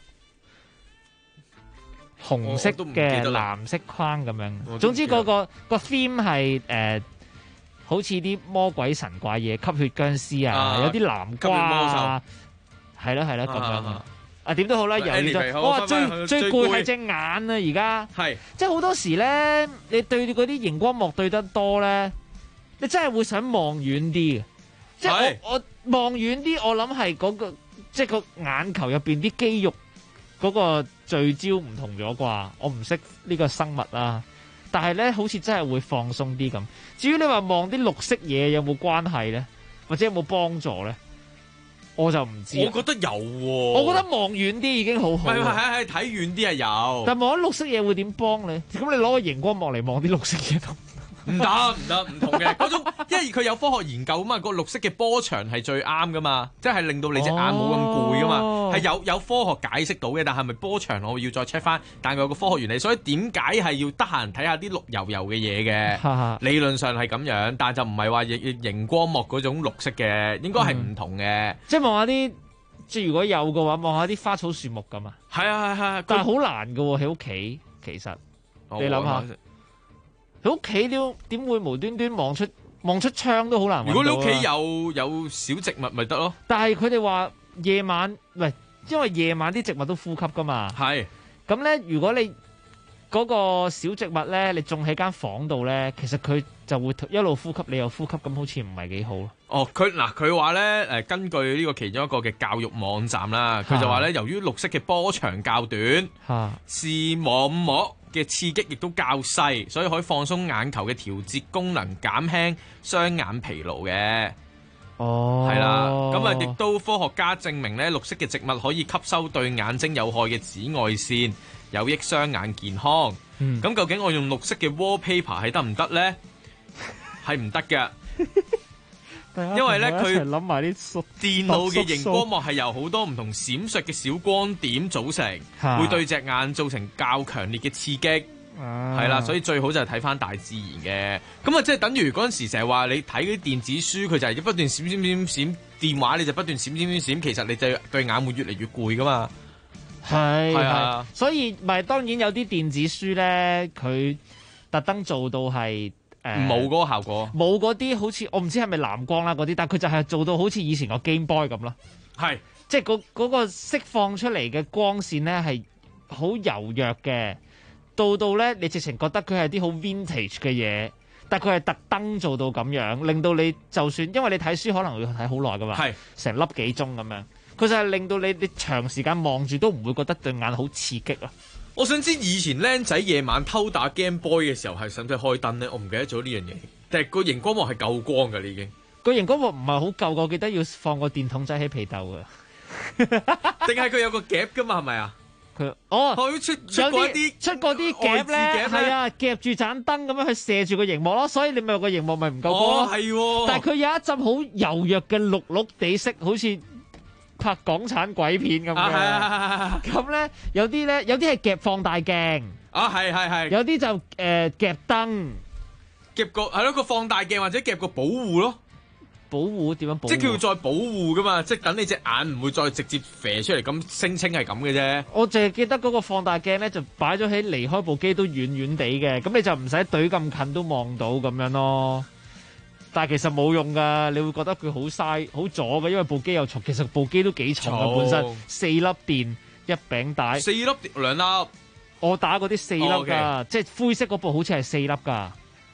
紅色嘅藍色框咁樣。總之嗰個 theme 係好似啲魔鬼神怪嘢，吸血僵屍啊，有啲南瓜啊，係啦咁樣。啊點都好啦，由我話最攰係隻眼啊！而家係即係好多時咧，你對嗰啲熒光幕對得多咧，你真係會想望遠啲嘅。即係我望遠啲，我諗係嗰個即係個眼球入邊啲肌肉嗰個聚焦唔同咗啩？我唔識呢個生物啊，但係咧好似真係會放鬆啲咁。至於你話望啲綠色嘢有冇關係咧，或者有冇幫助咧，我就唔知。我覺得有喎。 我覺得望遠啲已經好好。 係睇遠啲係有。 但望啲綠色嘢會點幫你？咁你攞個熒光幕嚟望啲綠色嘢都唔同嘅嗰種，因為佢有科學研究啊嘛，個綠色嘅波長係最啱噶嘛，即係令到你隻眼冇咁攰噶嘛，係有科學解釋到嘅，但係咪波長我要再 check 翻，但係有個科學原理，所以點解係要得閒睇下啲綠油油嘅嘢嘅？理論上係咁樣，但係就唔係話熒光幕嗰種綠色嘅，應該係唔同嘅。 即係望下啲，即係如果有嘅話，望下啲花草樹木咁啊。 係， 但係好難㗎喎，喺屋企其實你諗下。喺屋企點會無端端望出窗都好難。 如果你屋企有小植物咪得咯。 但係佢哋話夜晚因為夜晚啲植物都呼吸噶嘛。係。咁咧，如果你嗰個小植物咧，你種喺間房度咧，其實佢就會一路呼吸，你又呼吸，咁好似唔係幾好咯。 哦，佢話咧根據呢個其中一個嘅教育網站啦，佢就話咧，由於綠色嘅波長較短，視網膜嘅刺激亦都較細，所以可以放鬆眼球嘅調節功能，減輕雙眼疲勞嘅。哦，係啦，咁啊，亦都科學家證明咧，綠色嘅植物可以吸收對眼睛有害嘅紫外線，有益雙眼健康。咁究竟我用綠色嘅 wallpaper 係得唔得咧？係唔得嘅。因為咧佢諗埋啲電腦嘅熒光幕係由好多唔同閃爍嘅小光點組成，會對隻眼造成較強烈嘅刺激，係啦，所以最好就係睇翻大自然嘅。咁啊，即係等於嗰陣時成日話你睇嗰啲電子書，佢就係不斷閃，電話你就不斷閃，其實你就對眼會越嚟越攰噶嘛。 係啊，所以咪當然有啲電子書咧，佢特登做到係。 冇嗰個效果， 冇嗰啲好似我唔知係咪藍光啦嗰啲，但係佢就係做到好似以前個 Game Boy 咁咯。係，即係嗰個釋放出嚟嘅光線咧係好柔弱嘅，到咧你直情覺得佢係啲好 vintage 嘅嘢，但係佢係特登做到咁樣，令到你就算因為你睇書可能會睇好耐噶嘛，係成粒幾鐘咁樣，佢就係令到你長時間望住都唔會覺得對眼好刺激啊。 我想知以前僆仔夜晚偷打 Game Boy 嘅時候係使唔使開燈咧？我唔記得咗呢樣嘢。但係個熒光幕係夠光㗎，你已經個熒光幕唔係好夠，我記得要放個電筒仔喺被竇㗎。 定係佢有個夾㗎嘛？係咪啊？ 佢出過啲夾咧，係啊，夾住盞燈咁樣去射住個熒幕咯，所以你咪個熒幕咪唔夠光咯。係喎。但係佢有一陣好柔弱嘅綠綠地色，好似拍港產鬼片咁嘅，咁咧有啲係夾放大鏡， 係， 有啲就夾燈， 夾個係咯個放大鏡或者夾個保護咯， 保護點樣保護？ 即係佢要再保護噶嘛，即係等你隻眼唔會再直接射出嚟咁，聲稱係咁嘅啫。我淨係記得嗰個放大鏡咧就擺咗喺離開部機都遠遠地嘅，咁你就唔使懟咁近都望到咁樣咯。但係其實冇用㗎，你會覺得佢好嘥好阻嘅，因為部機又重，其實部機都幾重嘅本身，4粒電一餅帶，4粒2粒， 我打嗰啲4粒㗎，即係灰色嗰部好似係4粒㗎，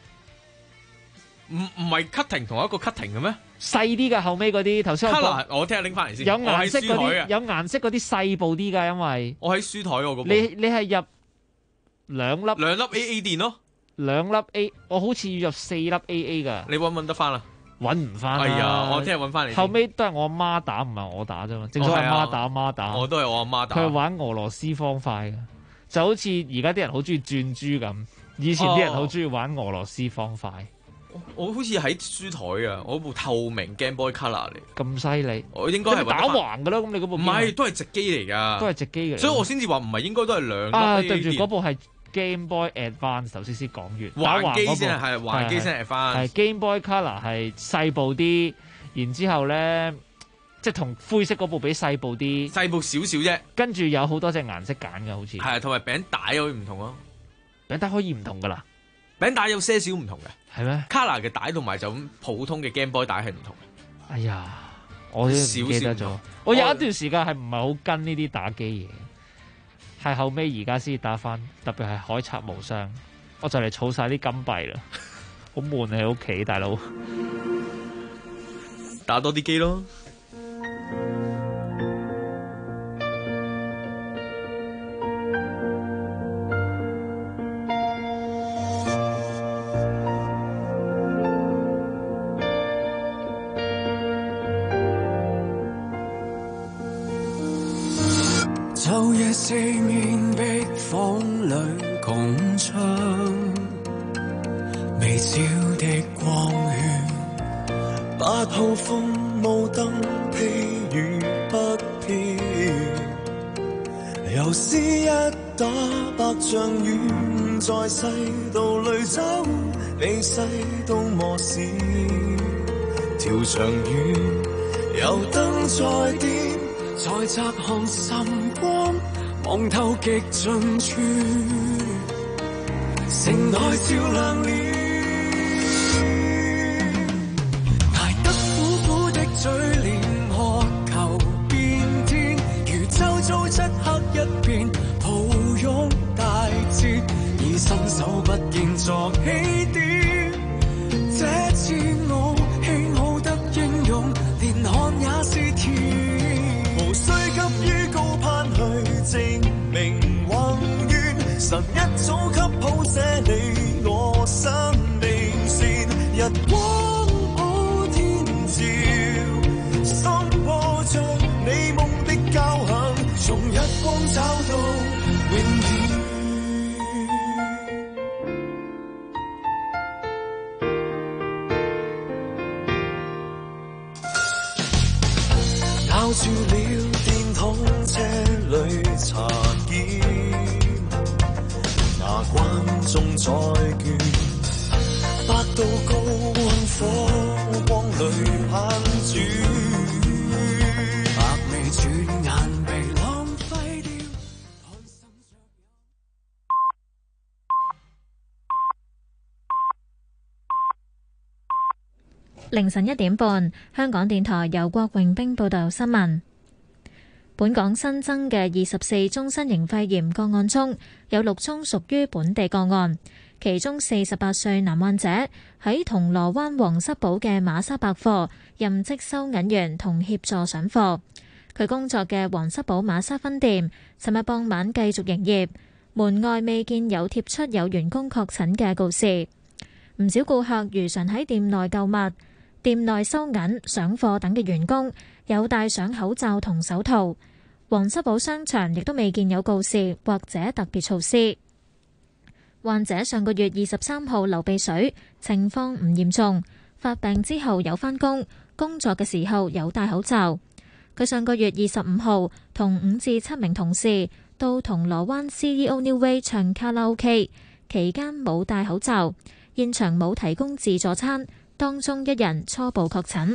唔係 cutting 同一個 cutting 嘅咩？ 細啲㗎後尾嗰啲，頭先我聽下拎翻嚟先， 有顏色嗰啲，有顏色嗰啲細部啲㗎，因為我喺書台喎嗰部， 你係入2粒 AA 電咯。 2粒 A， 我好似要入4粒 AA 噶。 你搵得翻啦？ 揾唔翻。 係啊，我聽日揾翻你。 後尾都係我阿媽打，唔係我打啫嘛。正所謂阿媽打阿媽打。 我都係我阿媽打。 佢係玩俄羅斯方塊嘅，就好似而家啲人好中意轉珠咁。以前啲人好中意玩俄羅斯方塊。 我好似喺書台啊，我部透明 Game Boy Color 嚟。 咁犀利！ 我應該係打橫嘅咯，咁你嗰部唔係都係直機嚟㗎， 都係直機嘅， 所以我先至話唔係應該都係兩粒。 對住嗰部係 Game Boy Advance， 頭先講完。橫機先係橫機先係Advance。 係 Game Boy Color 係細部啲，然之後咧即係同灰色嗰部比細部啲， 細部少少啫。 跟住有好多隻顏色揀嘅，好似係同埋餅帶可以唔同咯， 餅帶可以唔同㗎啦。 餅帶有些少唔同嘅， 係咩 ？Color 嘅帶同埋就咁普通嘅 Game Boy 帶係唔同嘅。 哎呀，我少記得咗。我有一段時間係唔係好跟呢啲打機嘢，係後尾而家先打翻，特別係海賊無雙，我就嚟儲晒啲金幣啦，好悶喺屋企，大佬打多啲機咯。 晝夜四面壁房裏共唱，微笑的光圈，8號風霧燈披與不飄，游絲一打百丈遠，在世道裏走，離世到磨時，條長遠油燈再點。在窄巷滲光，望透極盡處，城內照亮了，捱得苦苦的嘴臉，渴求變天，如周遭漆黑一片，抱擁大捷，已伸手不見作起點，這次我慶好得英勇，連汗也是甜。無需急於高攀去證明宏願，神一早給譜寫你我生命線，日光普天照，心破着你夢的交響，從日光找到永遠。咬住了電筒車裏查驗，牙關中再倦，8度高溫火光裏攀住，白眉轉眼被浪費掉。 凌晨1點半，香港電台由郭榮兵報道新聞。本港新增嘅24宗新型肺炎個案中，有6宗屬於本地個案，其中48歲男患者喺銅鑼灣皇室堡嘅馬莎百貨任職收銀員同協助上貨。佢工作嘅皇室堡馬莎分店尋日傍晚繼續營業，門外未見有貼出有員工確診嘅告示。唔少顧客如常喺店內購物，店內收銀、上貨等嘅員工有戴上口罩同手套。皇室堡商場亦都未見有告示或者特別措施。患者上個月23號流鼻水，情況唔嚴重，發病之後有返工，工作嘅時候有戴口罩。佢上個月25號同5至7名同事到銅鑼灣 CEO New Way 唱卡拉 OK， 期間冇戴口罩，現場冇提供自助餐，當中1人初步確診。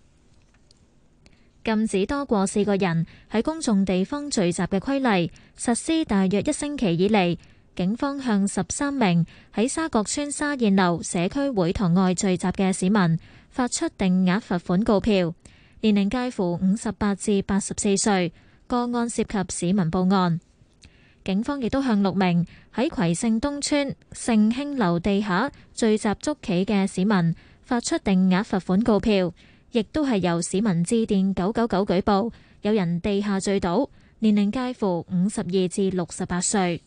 禁止多過4個人喺公眾地方聚集嘅規例實施大約1星期以嚟，警方向13名喺沙角村沙燕樓社區會堂外聚集嘅市民發出定額罰款告票，年齡介乎58至84歲，個案涉及市民報案。警方亦都向6名喺葵盛東村盛興樓地下聚集捉棋嘅市民發出定額罰款告票，亦都係由市民致電999舉報，有人地下醉倒，年齡介乎52至68歲。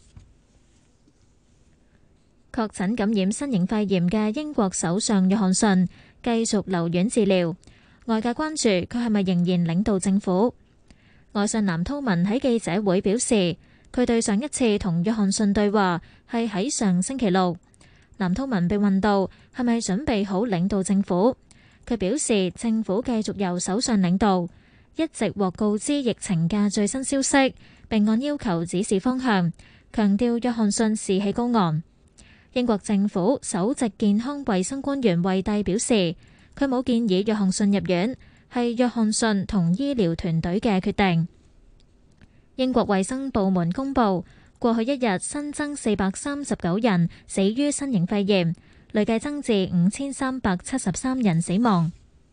確診感染新型肺炎嘅英國首相約翰遜繼續留院治療。外界關注佢係咪仍然領導政府。外相藍韜文喺記者會表示，佢對上一次同約翰遜對話係喺上星期六。藍韜文被問到係咪準備好領導政府，佢表示政府繼續由首相領導，一直獲告知疫情嘅最新消息，並按要求指示方向，強調約翰遜士氣高昂。英國政府首席健康衛生官員惠蒂表示，佢冇建議約翰遜入院，係約翰遜同醫療團隊嘅決定。英國衛生部門公布，過去一日新增439人死於新型肺炎，累計增至5373人死亡。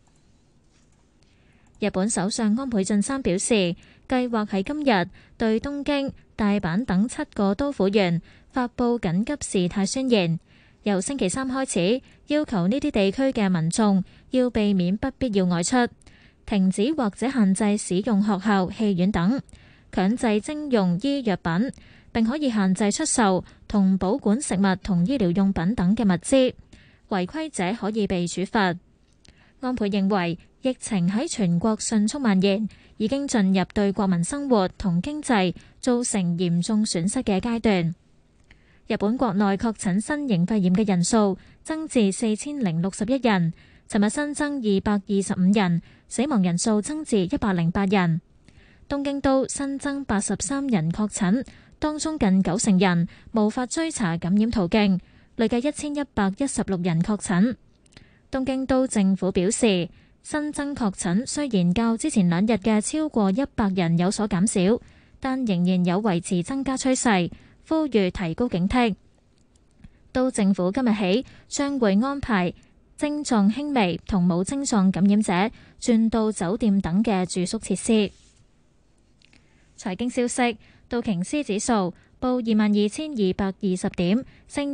日本首相安倍晉三表示，計劃喺今日對東京、大阪等7個都府縣發佈緊急事態宣言，由星期三開始，要求呢啲地區嘅民眾要避免不必要外出，停止或者限制使用學校、戲院等，強制徵用醫藥品，並可以限制出售同保管食物同醫療用品等嘅物資，違規者可以被處罰。安倍認為，疫情喺全國迅速蔓延，已經進入對國民生活同經濟造成嚴重損失嘅階段。日本國內確診新型肺炎嘅人數增至4061人，尋日新增225人，死亡人數增至108人。東京都新增83人確診，當中近90人無法追查感染途徑，累計1116人確診。東京都政府表示，新增確診雖然較之前2日嘅超過100人有所減少，但仍然有維持增加趨勢，呼籲提高警惕。都政府今日起將會安排症狀輕微同冇症狀感染者轉到酒店等嘅住宿設施。財經消息，道瓊斯指數報22,220點，升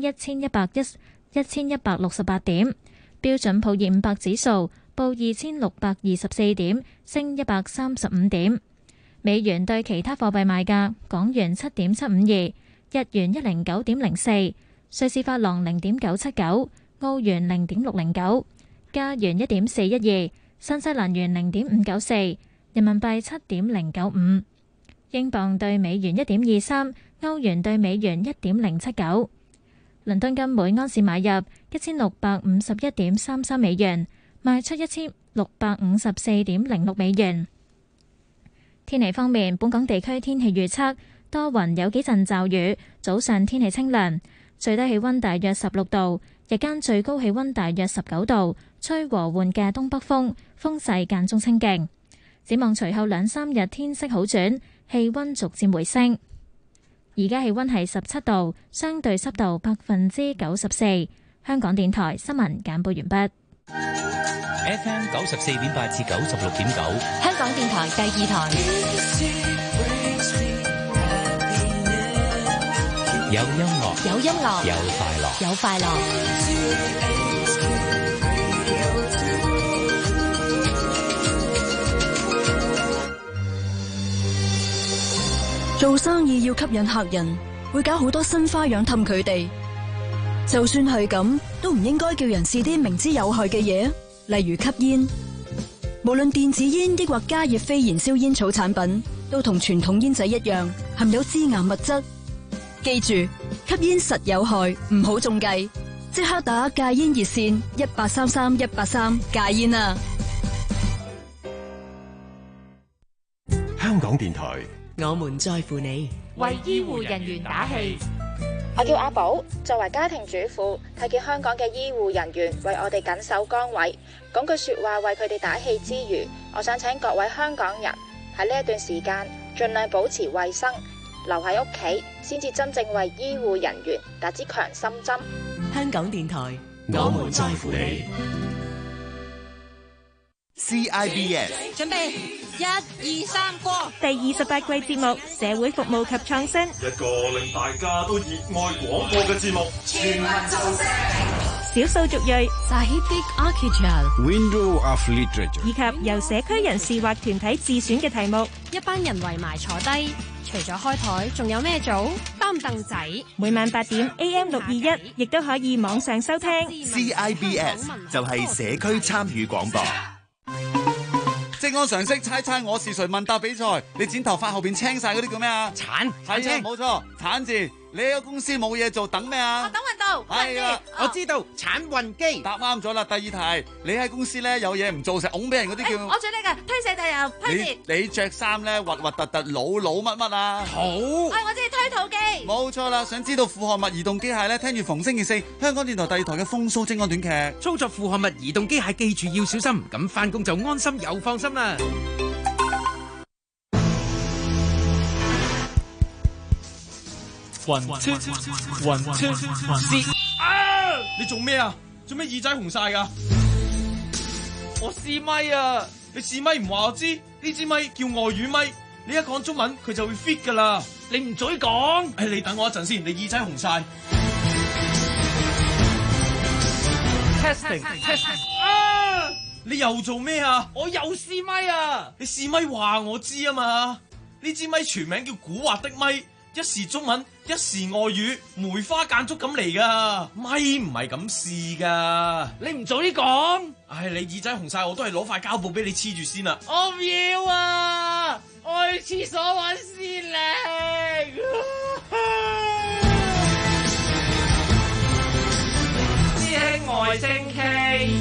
1168點；標準普爾500指數報2624點，升135點。美元對其他貨幣賣價：港元7.752，日元109.04，瑞士法郎0.979，澳元0.609，加元1.412，新西蘭元0.594，人民幣7.095。英鎊對美元1.23，歐元對美元1.079。倫敦金每安士買入1651.33美元，賣出1654.06美元。天氣方面，本港地區天氣預測多雲，有幾陣驟雨，早上天氣清涼，最低氣溫大約16度，日間最高氣溫大約19度，吹和緩嘅東北風，風勢間中清勁。展望隨後2-3日天色好轉，氣溫逐漸回升。而家氣溫係17度，相對濕度94%。香港電台新聞簡報完畢。 FM 94.8至96.9， 香港電台第2台。 有音樂， 有音樂， 有快樂， 有快樂。 做生意要吸引客人，會搞好多新花樣氹佢哋。就算係咁，都唔應該叫人試啲明知有害嘅嘢，例如吸煙。無論電子煙抑或加熱非燃燒煙草產品，都同傳統煙仔一樣，含有致癌物質。記住，吸煙實有害，唔好中計。即刻打戒煙熱線1833-183戒煙啊！ 香港電台。 我們在乎你， 為醫護人員打氣。 我叫阿寶，作為家庭主婦，睇見香港嘅醫護人員為我哋緊守崗位，講句說話為佢哋打氣之餘，我想請各位香港人喺呢一段時間盡量保持衛生，留喺屋企，先至真正為醫護人員打支強心針。 香港電台， 我們在乎你。 CIBS 準備1、2、3過。 第28季節目社會服務及創新， 一個令大家都熱愛廣播嘅節目， 全民造星， 少數族裔 Sahidic Architecture Window of Literature， 以及由社區人士或團體自選嘅題目， 一班人圍埋坐低，除咗開台仲有咩做？ 擔凳仔， 每晚8點 AM 621，亦都可以網上收聽。 CIBS 就係社區參與廣播。職安常識猜猜我是誰問答比賽，你剪頭髮後邊青晒嗰啲叫咩啊？鏟青，冇錯，鏟字。你喺個公司冇嘢做，等咩啊？ 等運到， 係啊， 我知道鏟運機。 答啱咗啦。第二題，你喺公司咧有嘢唔做，成拱俾人嗰啲叫。 我最叻㗎，推卸責任，推卸。 你着衫咧核核突突老乜乜啊？ 好。 我知推土機。 冇錯啦。想知道負荷物移動機械咧，聽住逢星期4香港電台第2台嘅風騷職安短劇。 操作負荷物移動機械，記住要小心，咁返工就安心又放心啦。 雲車你做咩啊？做咩耳仔紅晒噶？ 我試咪啊！ 你試咪唔話我知？呢支咪叫外語咪，你一講中文佢就會 fit 噶啦。 你唔嘴講？ 你等我一陣先，你耳仔紅晒。 Testing 你又做咩啊？ 我又試咪啊！ 你試咪話我知啊嘛？呢支咪全名叫古惑的咪。一時中文，一時外語，梅花間竹咁嚟噶，咪唔係咁試噶。 你唔早啲講。 你耳仔紅晒，我都係攞塊膠布俾你黐住先啦。 我唔要啊！我去廁所揾先力。師兄外星 K。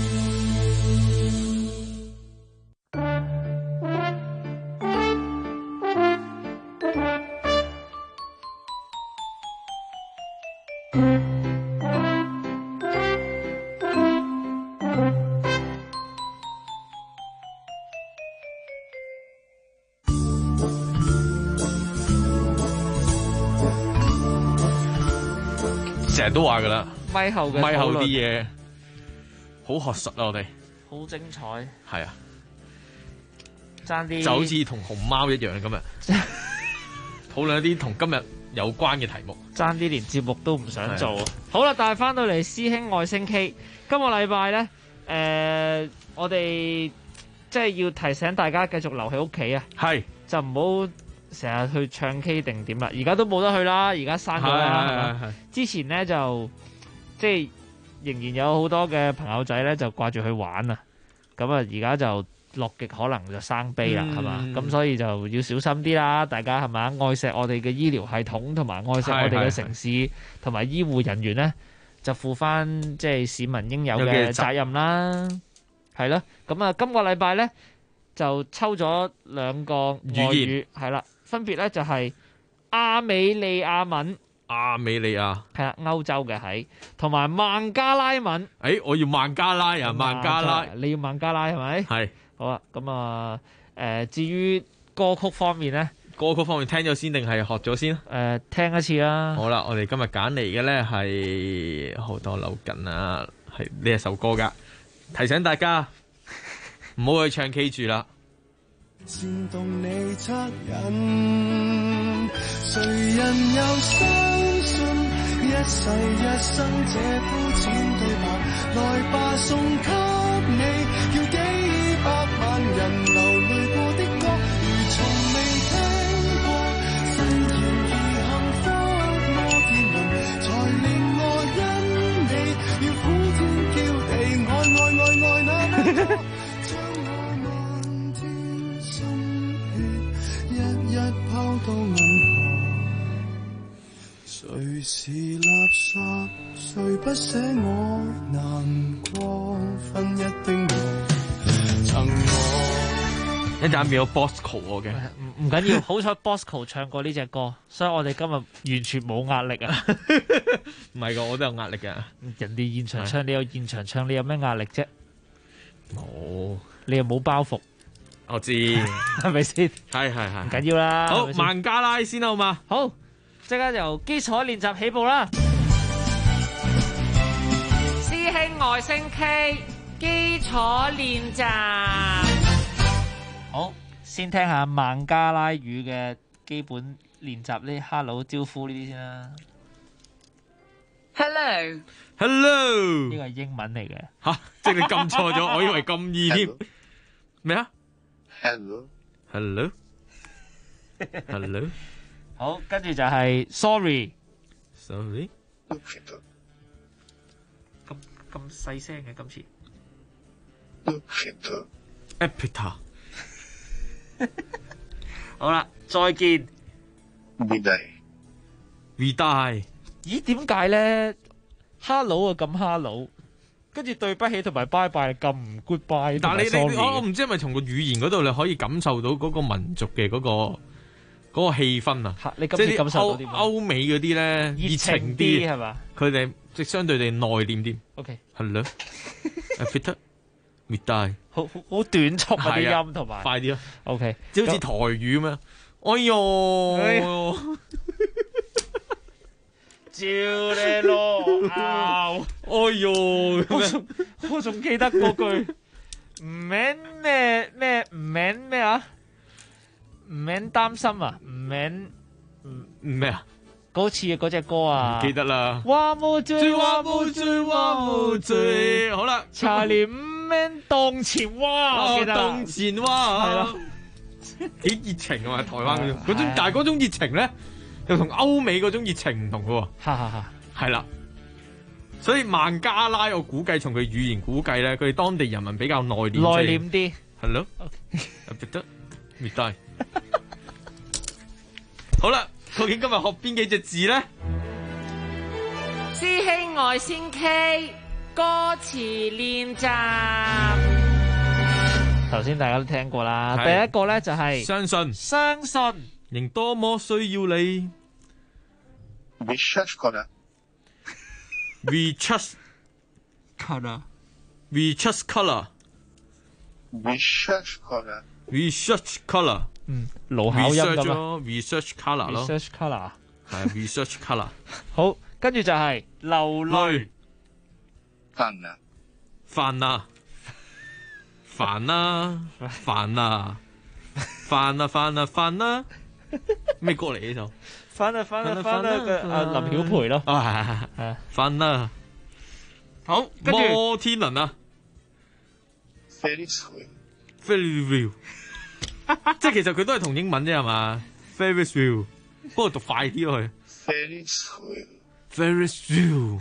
成日都話噶啦， 咪後啲嘢好學術啊！我哋好精彩， 係啊， 爭啲就好似同熊貓一樣今日討論一啲同今日有關嘅題目， 爭啲連節目都唔想做。好啦，但係翻到嚟師兄愛星 K， 今個禮拜咧，我哋即係要提醒大家繼續留喺屋企啊， 係就唔好成日去唱 K 定點啦，而家都冇得去啦，而家閂咗啦。之前咧就即係仍然有好多嘅朋友仔咧就掛住去玩啊，咁啊而家就樂極可能就生悲啦，係嘛？咁所以就要小心啲啦，大家係咪？愛錫我哋嘅醫療系統，同埋愛錫我哋嘅城市，同埋醫護人員咧，就負翻即係市民應有嘅責任啦。係咯，咁啊，今個禮拜咧就抽咗2個外語，係啦。分別咧就係亞美利亞文， 亞美利亞係啦，歐洲嘅係，同埋孟加拉文。 我要孟加拉啊，孟加拉， 你要孟加拉係咪？係。好啊，咁啊，至於歌曲方面咧， 聽咗先定係學咗先？ 聽一次啦。 好啦，我哋今日揀嚟嘅咧係好多扭緊啊，係呢一首歌噶，提醒大家唔好去唱 K 住啦。 煽動你惻隱，誰人又相信一世一生這膚淺對白？來吧，送給你，叫幾百萬人流淚過的歌，如從未聽過。誓言如幸福摩天輪，才令我因你要呼天叫地，愛那麼多。一拋到銀河，誰是垃圾？誰不捨我難過？分一丁我贈我。 一陣變咗 Bosco 我嘅， 唔緊要，好彩 Bosco 唱過呢隻歌，所以我哋今日完全冇壓力啊！ 唔係噶，我都有壓力噶。 人哋現場唱，你有現場唱，你有咩壓力啫？ 冇， 你又冇包袱。 我知，係咪先？ 係， 唔緊要啦。 好，孟加拉先好嘛？ 好，即刻由基礎練習起步啦。師兄外星 K 基礎練習。好，先聽下孟加拉語嘅基本練習呢 ，hello 招呼呢啲先啦。 Hello， 呢個係英文嚟嘅。 吓，即係你撳錯咗，我以為咁易添。咩啊？Hello， 好，跟住就係 sorry， sorry。 咁細聲嘅今次。 Epita。 好啦，再見。 Vidai。 咦？點解咧 ？Hello 啊，咁 Hello， 跟住對不起同埋 bye bye 咁唔 goodbye。 但係你我唔知係咪從個語言嗰度你可以感受到嗰個民族嘅嗰個氣氛啊？ 你今次感受到啲歐美嗰啲咧熱情啲係嘛？ 佢哋即相對地內斂啲。 OK。 Hello。Epita。Vidai。 好短促啊啲音同埋。 快啲咯。 OK。 即好似台語咁樣。哎呦！ 照你咯， 哎呦！ 我仲記得嗰句唔免咩啊？唔免擔心啊？唔免咩啊？ 嗰次嗰隻歌啊？ 唔記得啦。 話冇醉，話冇醉，話冇醉。 好啦， 茶連唔免當前蛙，記得當前蛙係啦，幾熱情啊！台灣嗰種，但係嗰種熱情咧。又同歐美嗰種熱情唔同嘅喎，係啦，所以孟加拉我估計從佢語言估計咧，佢哋當地人民比較內斂啲， 係咯，得滅低。好啦，究竟今日學邊幾隻字咧？ 師兄愛先 K 歌詞練習。 頭先大家都聽過啦，第一個咧就係相信。仍多麼需要你。 Research color。 Research color。Research color。 Research color。 Research color。 勞考音咁啊。 Research color 咯。 Research color。 係 research color。 好，跟住就係流淚。 煩啊！ 煩啊！煩啊！煩啊！煩啊！煩啊！煩啊！咩歌嚟呢首？ 翻啦嘅林曉培咯。 係翻啦。好，摩天輪啊 Ferris wheel 即係其實佢都係同英文啫係嘛 Ferris wheel 不過讀快啲落去 Ferris wheel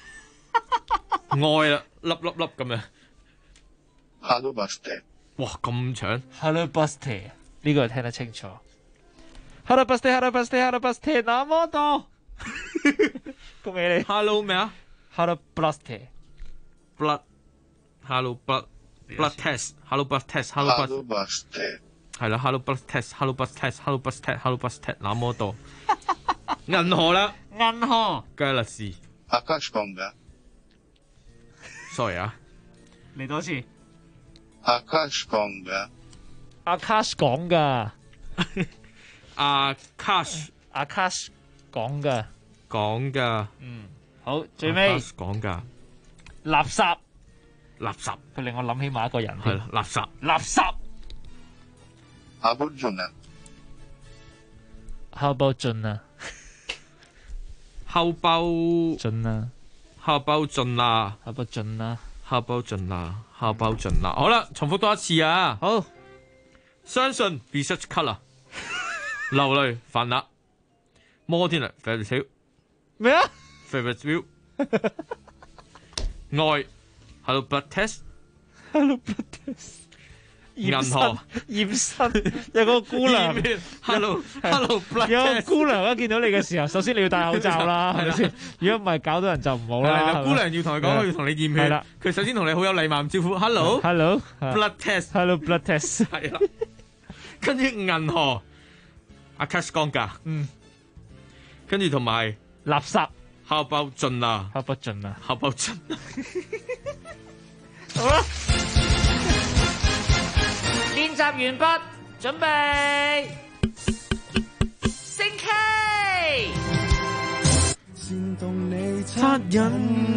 愛啦粒粒粒咁樣 Hello Buster 哇咁長 Hello Buster 呢個聽得清楚Hello Buster 那麼多恭喜你 Hello 咩啊 Hello Buster Blood Hello Blood test Hello Blood test Hello Buster 係啦 Hello Blood test Hello Blood test Hello Blood test Hello Blood test 那麼多銀河啦銀河 Galaxy Akashganga Sorry 啊嚟多次 Akashganga Akash 講噶 Akash 講噶好最尾講噶垃圾佢令我諗起某一個人係垃圾 How about Jonah How about Jonah How about Jonah How about Jonah How about Jonah How about Jonah How about Jonah好啦重複多一次啊好相信 research color 流淚煩啦摩天輪 Ferris wheel 咩啊 Ferris wheel 愛 Hello Blood test 銀河驗身有個姑娘 Hello Blood test 有個姑娘一見到你嘅時候首先你要戴口罩啦係咪先如果唔係搞到人就唔好啦姑娘要同佢講佢要同你驗血佢首先同你好有禮貌咁招呼 Hello Blood test Hello Blood test 係啦跟住銀河Akash Ganga 跟住同埋垃圾 How about Jonah How about Jonah How about Jonah 好啦練習完畢準備升 K 煽動你惻隱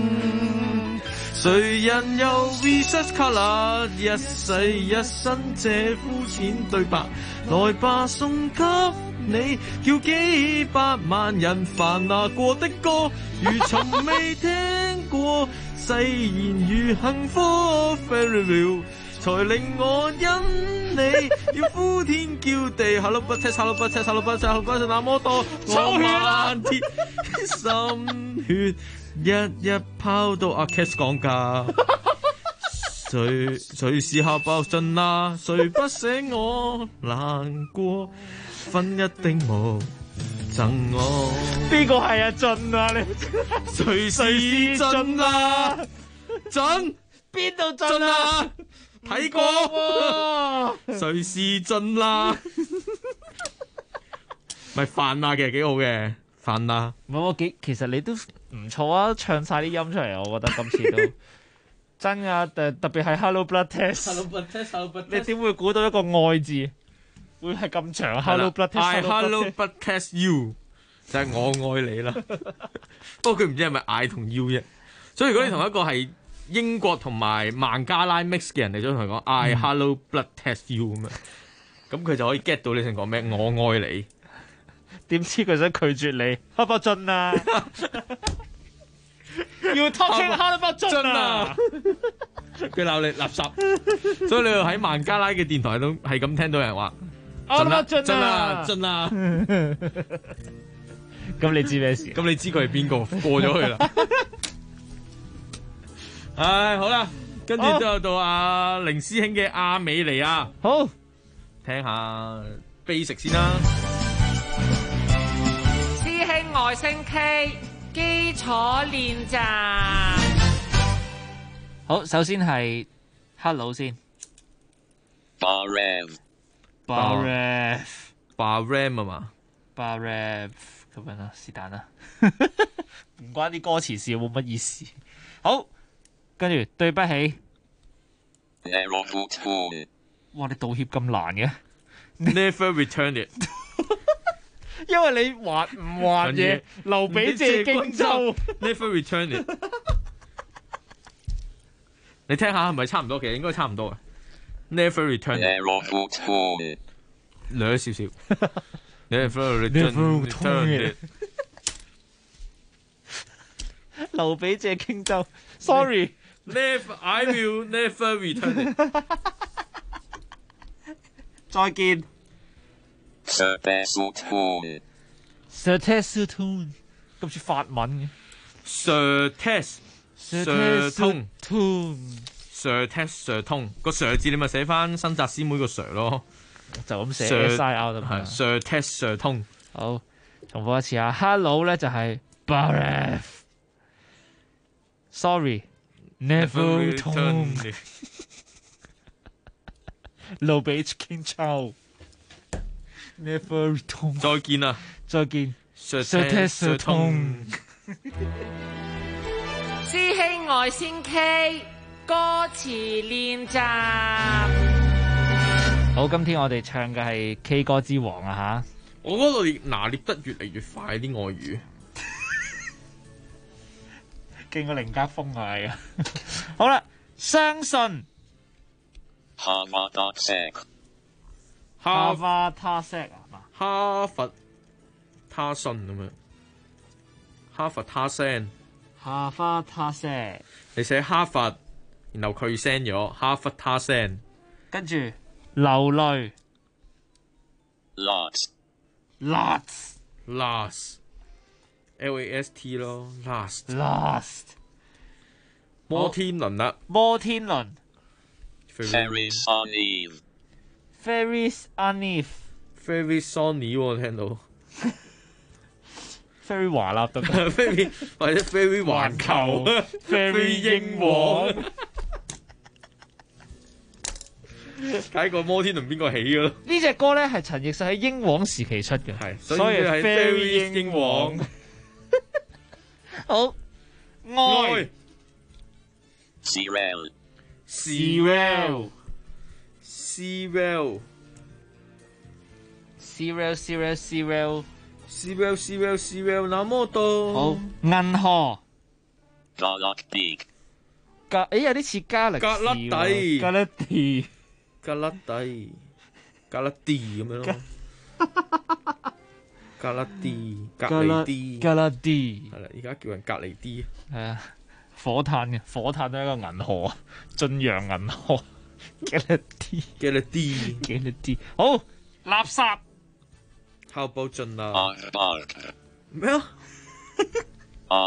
誰人又 research color 一世一生這膚淺對白來吧送給你叫幾百萬人煩惱過的歌如從未聽過誓言如幸福 Ferris wheel 才令我因你要呼天叫地。Hello but test，Hello but test，Hello but test，Hello but test，那麼多我漫天心血，一一拋到阿 Kiss 講價。誰是下爆盡啊？誰不捨我難過？分一定無贈我。 邊個係阿俊啊？你誰是俊啊？俊邊度俊啊？ 睇過誰是俊啦？咪飯啊，其實幾好嘅飯啊。 唔係我其實你都唔錯啊，唱晒啲音出嚟，我覺得今次都。真啊，特別係 Hello Blood Test， 你點會估到一個愛字會係咁長 ？Hello Blood Test，Hello Blood Test You 就係我愛你啦。不過佢唔知係咪嗌同 U 啫。所以如果你同一個係英國同埋孟加拉 mix 嘅人嚟咗同佢講嗌 Hello Blood Test You 咁樣，咁佢就可以 get 到你想講咩？我愛你。 點知佢想拒絕你？黑不進啊！要 talking hard 不進啊！ 佢鬧你垃圾，所以你又喺孟加拉嘅電台都係咁聽到人話進啦進啦進啦。 咁你知咩事？ 咁你知佢係邊個？過咗去啦。唉，好啦，跟住之後到阿凌師兄嘅阿美尼亞， 好聽下 basic 先啦。 師兄外星 K。基礎練習， 好，首先係 Hello 先 ，Barev 啊嘛 ，Barev 咁樣啦，是但啦，唔關啲歌詞事，冇乜意思。好，跟住對不起，哇，你道歉咁難嘅 ，Never return it。 因為你還唔還嘢，留俾謝荊州 ，Never return it。你聽下係咪差唔多？其實應該差唔多嘅。Never return it。略少少。Never return it。 留俾謝荊州 ，sorry。Never， I will never return it。 再見。 Certitude， 咁似法文嘅。 Certitude，個 Sir 字你咪寫翻新紮師妹個 Sir 咯， 就咁寫 side out 係 Certitude。 好，重複一次啊 ，Hello 咧就係 Baref，Sorry，Never return， 留俾荊州。Never return。 再見啦！ 再見。 Certitude。 師兄外星 K 歌詞練習。 好，今天我哋唱嘅係 K 歌之王啊吓！ 我嗰度拿捏得越嚟越快啲外語， 勁過凌家風啊！係啊！好啦，相信。 哈佛他聲啊， 哈佛他信咁樣，哈佛他聲， 哈佛他聲， 你寫哈佛，然後佢 send 咗哈佛他聲， 跟住流淚 ，last last，L-A-S-T 咯 last， 摩天輪啦， 摩天輪 ，Ferris Aniv。Very Sony 我聽到 ，Very 華納得 ，Very 或者 Very 環球 ，Very 英皇，睇個摩天輪邊個起嘅咯？ 呢隻歌咧係陳奕迅喺英皇時期出嘅， 係，所以係 Very 英皇。 好，愛 Serial 那麼多。 好，銀河。 Galactic。 有啲似加力士。 格粒底。 格粒地。 格粒底。格粒地咁樣咯。格粒地。隔離啲。 格粒地。 係啦，而家叫人隔離啲。 係啊，火炭嘅，火炭都係一個銀河，晉陽銀河。 get a D， 好垃圾。 How about 盡啦？咩啊？阿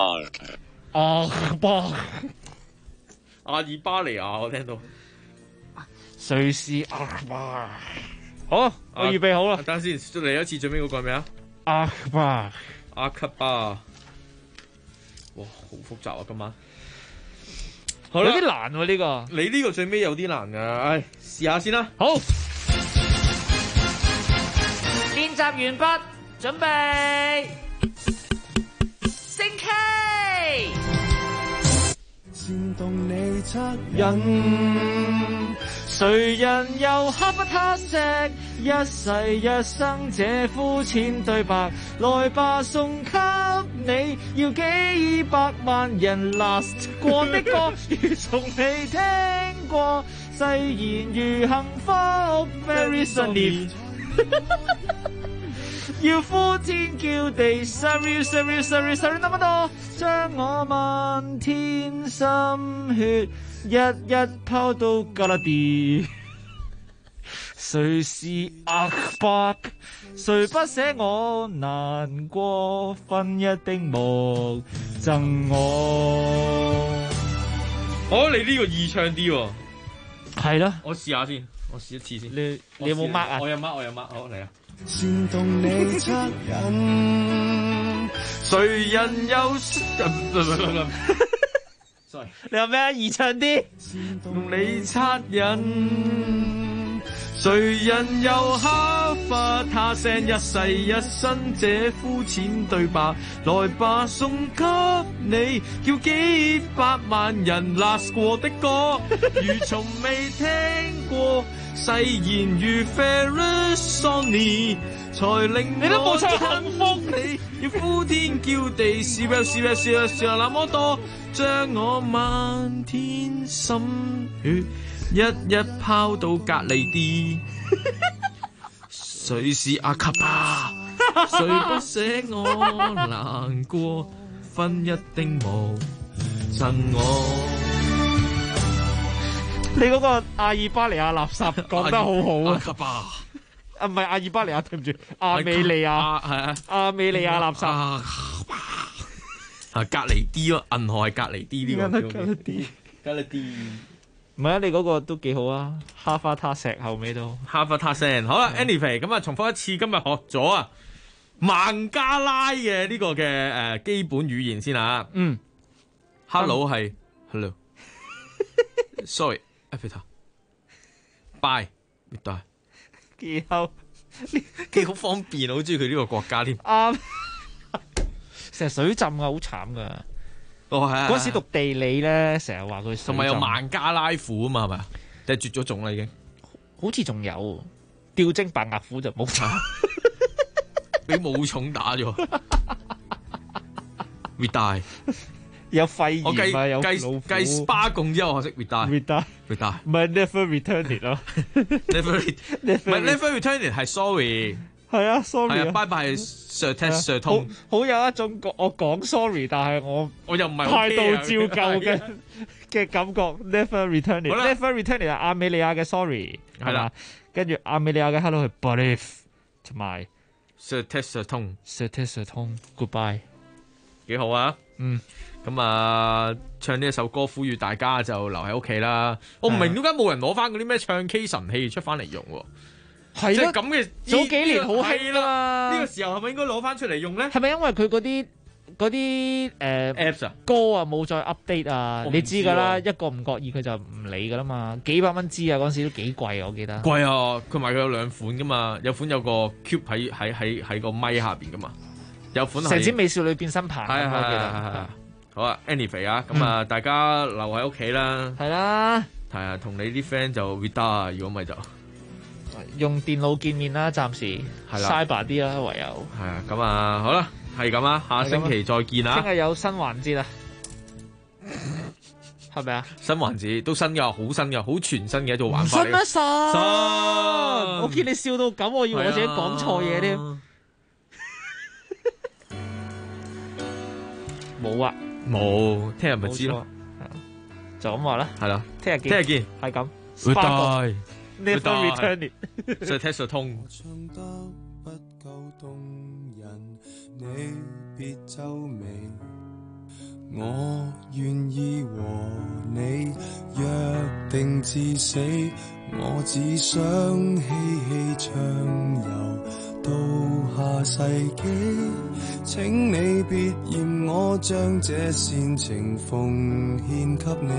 爾巴尼亞，我聽到。 瑞士阿爾巴。好，我預備好啦。 等陣先，再嚟一次最尾嗰個係咩啊？ 阿巴。 阿卡巴。哇，好複雜啊！今晚。好啦， 有啲難喎呢個。 你呢個最尾有啲難㗎，唉，試下先啦。 好。 練習完畢，準備升 K。 煽動你惻隱， 誰人又刻不他石，一世一生這膚淺對白，來吧送給你，要幾百萬人 last 過的歌，如從未聽過，誓言如幸福 very sunny。要呼天叫地 sorry 那麼多，將我漫天心血一一拋到加拉地。誰是阿伯？誰不捨我難過？分一丁目贈我。 你呢個易唱啲喎。 係咯。 我試下先，我試一次先。 你有冇 mark 啊？ 我有 mark，好嚟啊！ 煽動你惻隱， 誰人又？sorry， 你有咩啊？易唱啲。 用你惻隱，誰人又敲發他聲？一世一生這膚淺對白，來吧送給你，叫幾百萬人 last 過的歌，如從未聽過。誓言如 Ferris Sony， 才令你都冇唱幸福你，要呼天叫地，是那麼多，將我漫天心血一一拋到隔離啲。誰是阿卡巴？誰不捨我難過？分一丁無贈我。 你嗰個阿爾巴尼亞垃圾講得好好啊！唔係阿爾巴尼亞，對唔住，亞美利亞係啊，亞美利亞垃圾啊，隔離啲咯，銀河係隔離啲呢個。隔離啲， 唔係啊！你嗰個都幾好啊，哈花他石後尾都哈花他聲。好啦 ，anyway， 咁啊，重複一次，今日學咗啊孟加拉嘅呢個嘅基本語言先啊。Hello 係 Hello，sorry。Bye， 幾好方便，好中意佢呢個國家添。 啱，成日水浸啊，好慘噶。 係嗰時讀地理咧，成日話佢同埋有孟加拉虎啊嘛，係咪？定係絕咗種啦已經？ 好似仲有吊睛白額虎就冇打， 俾武松打咗。We die。 有肺炎啊，有老虎。 計 SPA 共之後，我識 retire， 唔係 never returned 咯。 never returned 係 sorry。 係啊 ，sorry 啊，拜拜 Sir Test Sir 通。 好有一種我講 sorry， 但係我又唔係態度照舊嘅感覺。never returned，never returned 係亞美利亞嘅 sorry， 係啦。跟住亞美利亞嘅 hello 係 believe， 同埋 Sir Test Sir 通 ，Sir Test Sir 通 ，goodbye， 幾好啊。咁啊，唱呢一首歌呼籲大家就留喺屋企啦。我唔明點解冇人攞翻嗰啲咩唱 K 神器出翻嚟用喎。係即係咁嘅， 早幾年好興啦。 呢個時候係咪應該攞翻出嚟用咧？ 係咪因為佢嗰啲 apps 啊歌啊冇再 update 啊？你知㗎啦，一個唔覺意佢就唔理㗎啦嘛。幾百蚊支啊，嗰陣時都幾貴啊，我記得。 貴啊！佢賣佢有兩款㗎嘛，有款有個 cube 喺個咪下邊㗎嘛，有款係成支美少女變身棒。 係我記得。好啊 ，anyway 啊，咁啊，大家留喺屋企啦。 係啦。 係啊，同你啲 friend 就 retire， 如果咪就用電腦見面啦，暫時係啦 cyber 啲啦，唯有係啊。咁啊，好啦，係咁啊，下星期再見啦。 聽日有新環節啊，係咪啊？ 新環節都新㗎，好新㗎，好全新嘅一種玩法。 新咩新？我見你笑到咁，我以為我自己講錯嘢添。冇啊。 冇，聽日咪知咯， 就咁話啦， 係啦， 聽日見，係咁。 會大 Never return it 就 test 通。 唱得不夠動人，你別皺眉，我願意和你約定至死，我只想嬉戲暢遊到下世紀，請你別嫌我將這煽情奉獻給你，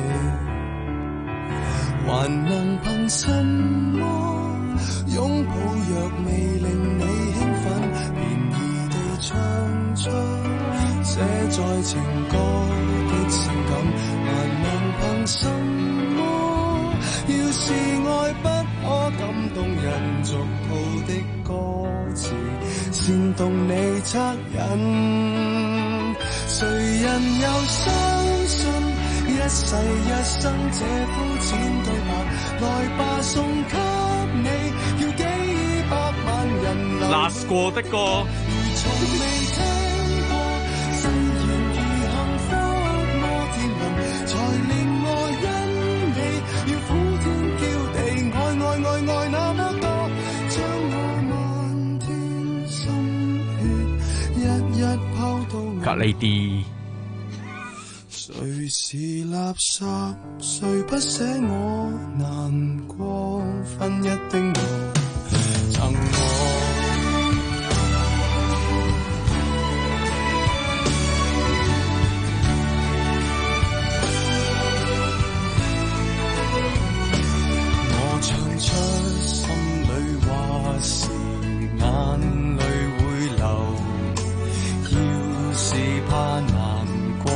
還能憑什麼擁抱若未令你興奮，便宜地唱出寫在情歌的性感，還能憑什麼要是愛不可感動人俗套的歌詞煽動你惻隱，誰人又相信一世一生這膚淺對白，來吧送給你，要幾百萬人流 last 過的歌， 如從未聽過，誓言如幸福摩天輪，才令我因你要苦天叫地，愛那麼多，將我漫天心血一一拋到隔離啲。 誰是垃圾？誰不捨我難過？分一丁路贈我。我唱出心裏話時，眼淚會流。要是怕難過，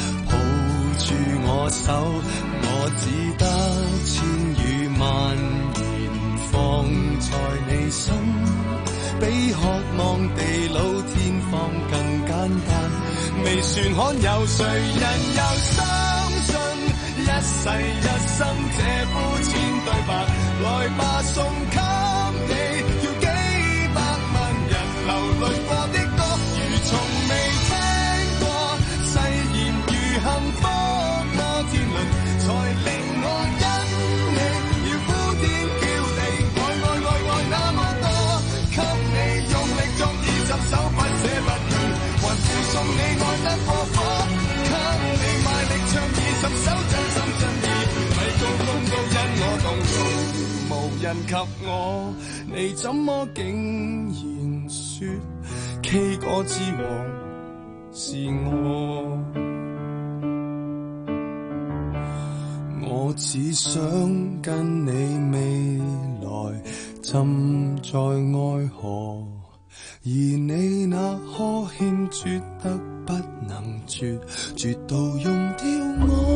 我手，我只得千語萬言放在你心，比渴望地老天荒更簡單。微船罕有誰人又相信一世一生這膚淺對白，來吧送給你，要幾百萬人流淚過的歌，如從未聽過，誓言如幸福天倫，才令我因你要呼天叫地，愛那麼多，給你用力作20首不捨不棄，還附送你愛得火火，給你賣力唱20首真心真意，咪高因我動容，無人及我，你怎麼竟然說 K 歌之王是我？我只想跟你未來浸在愛河，而你那呵欠絕得不能絕，絕到用掉我。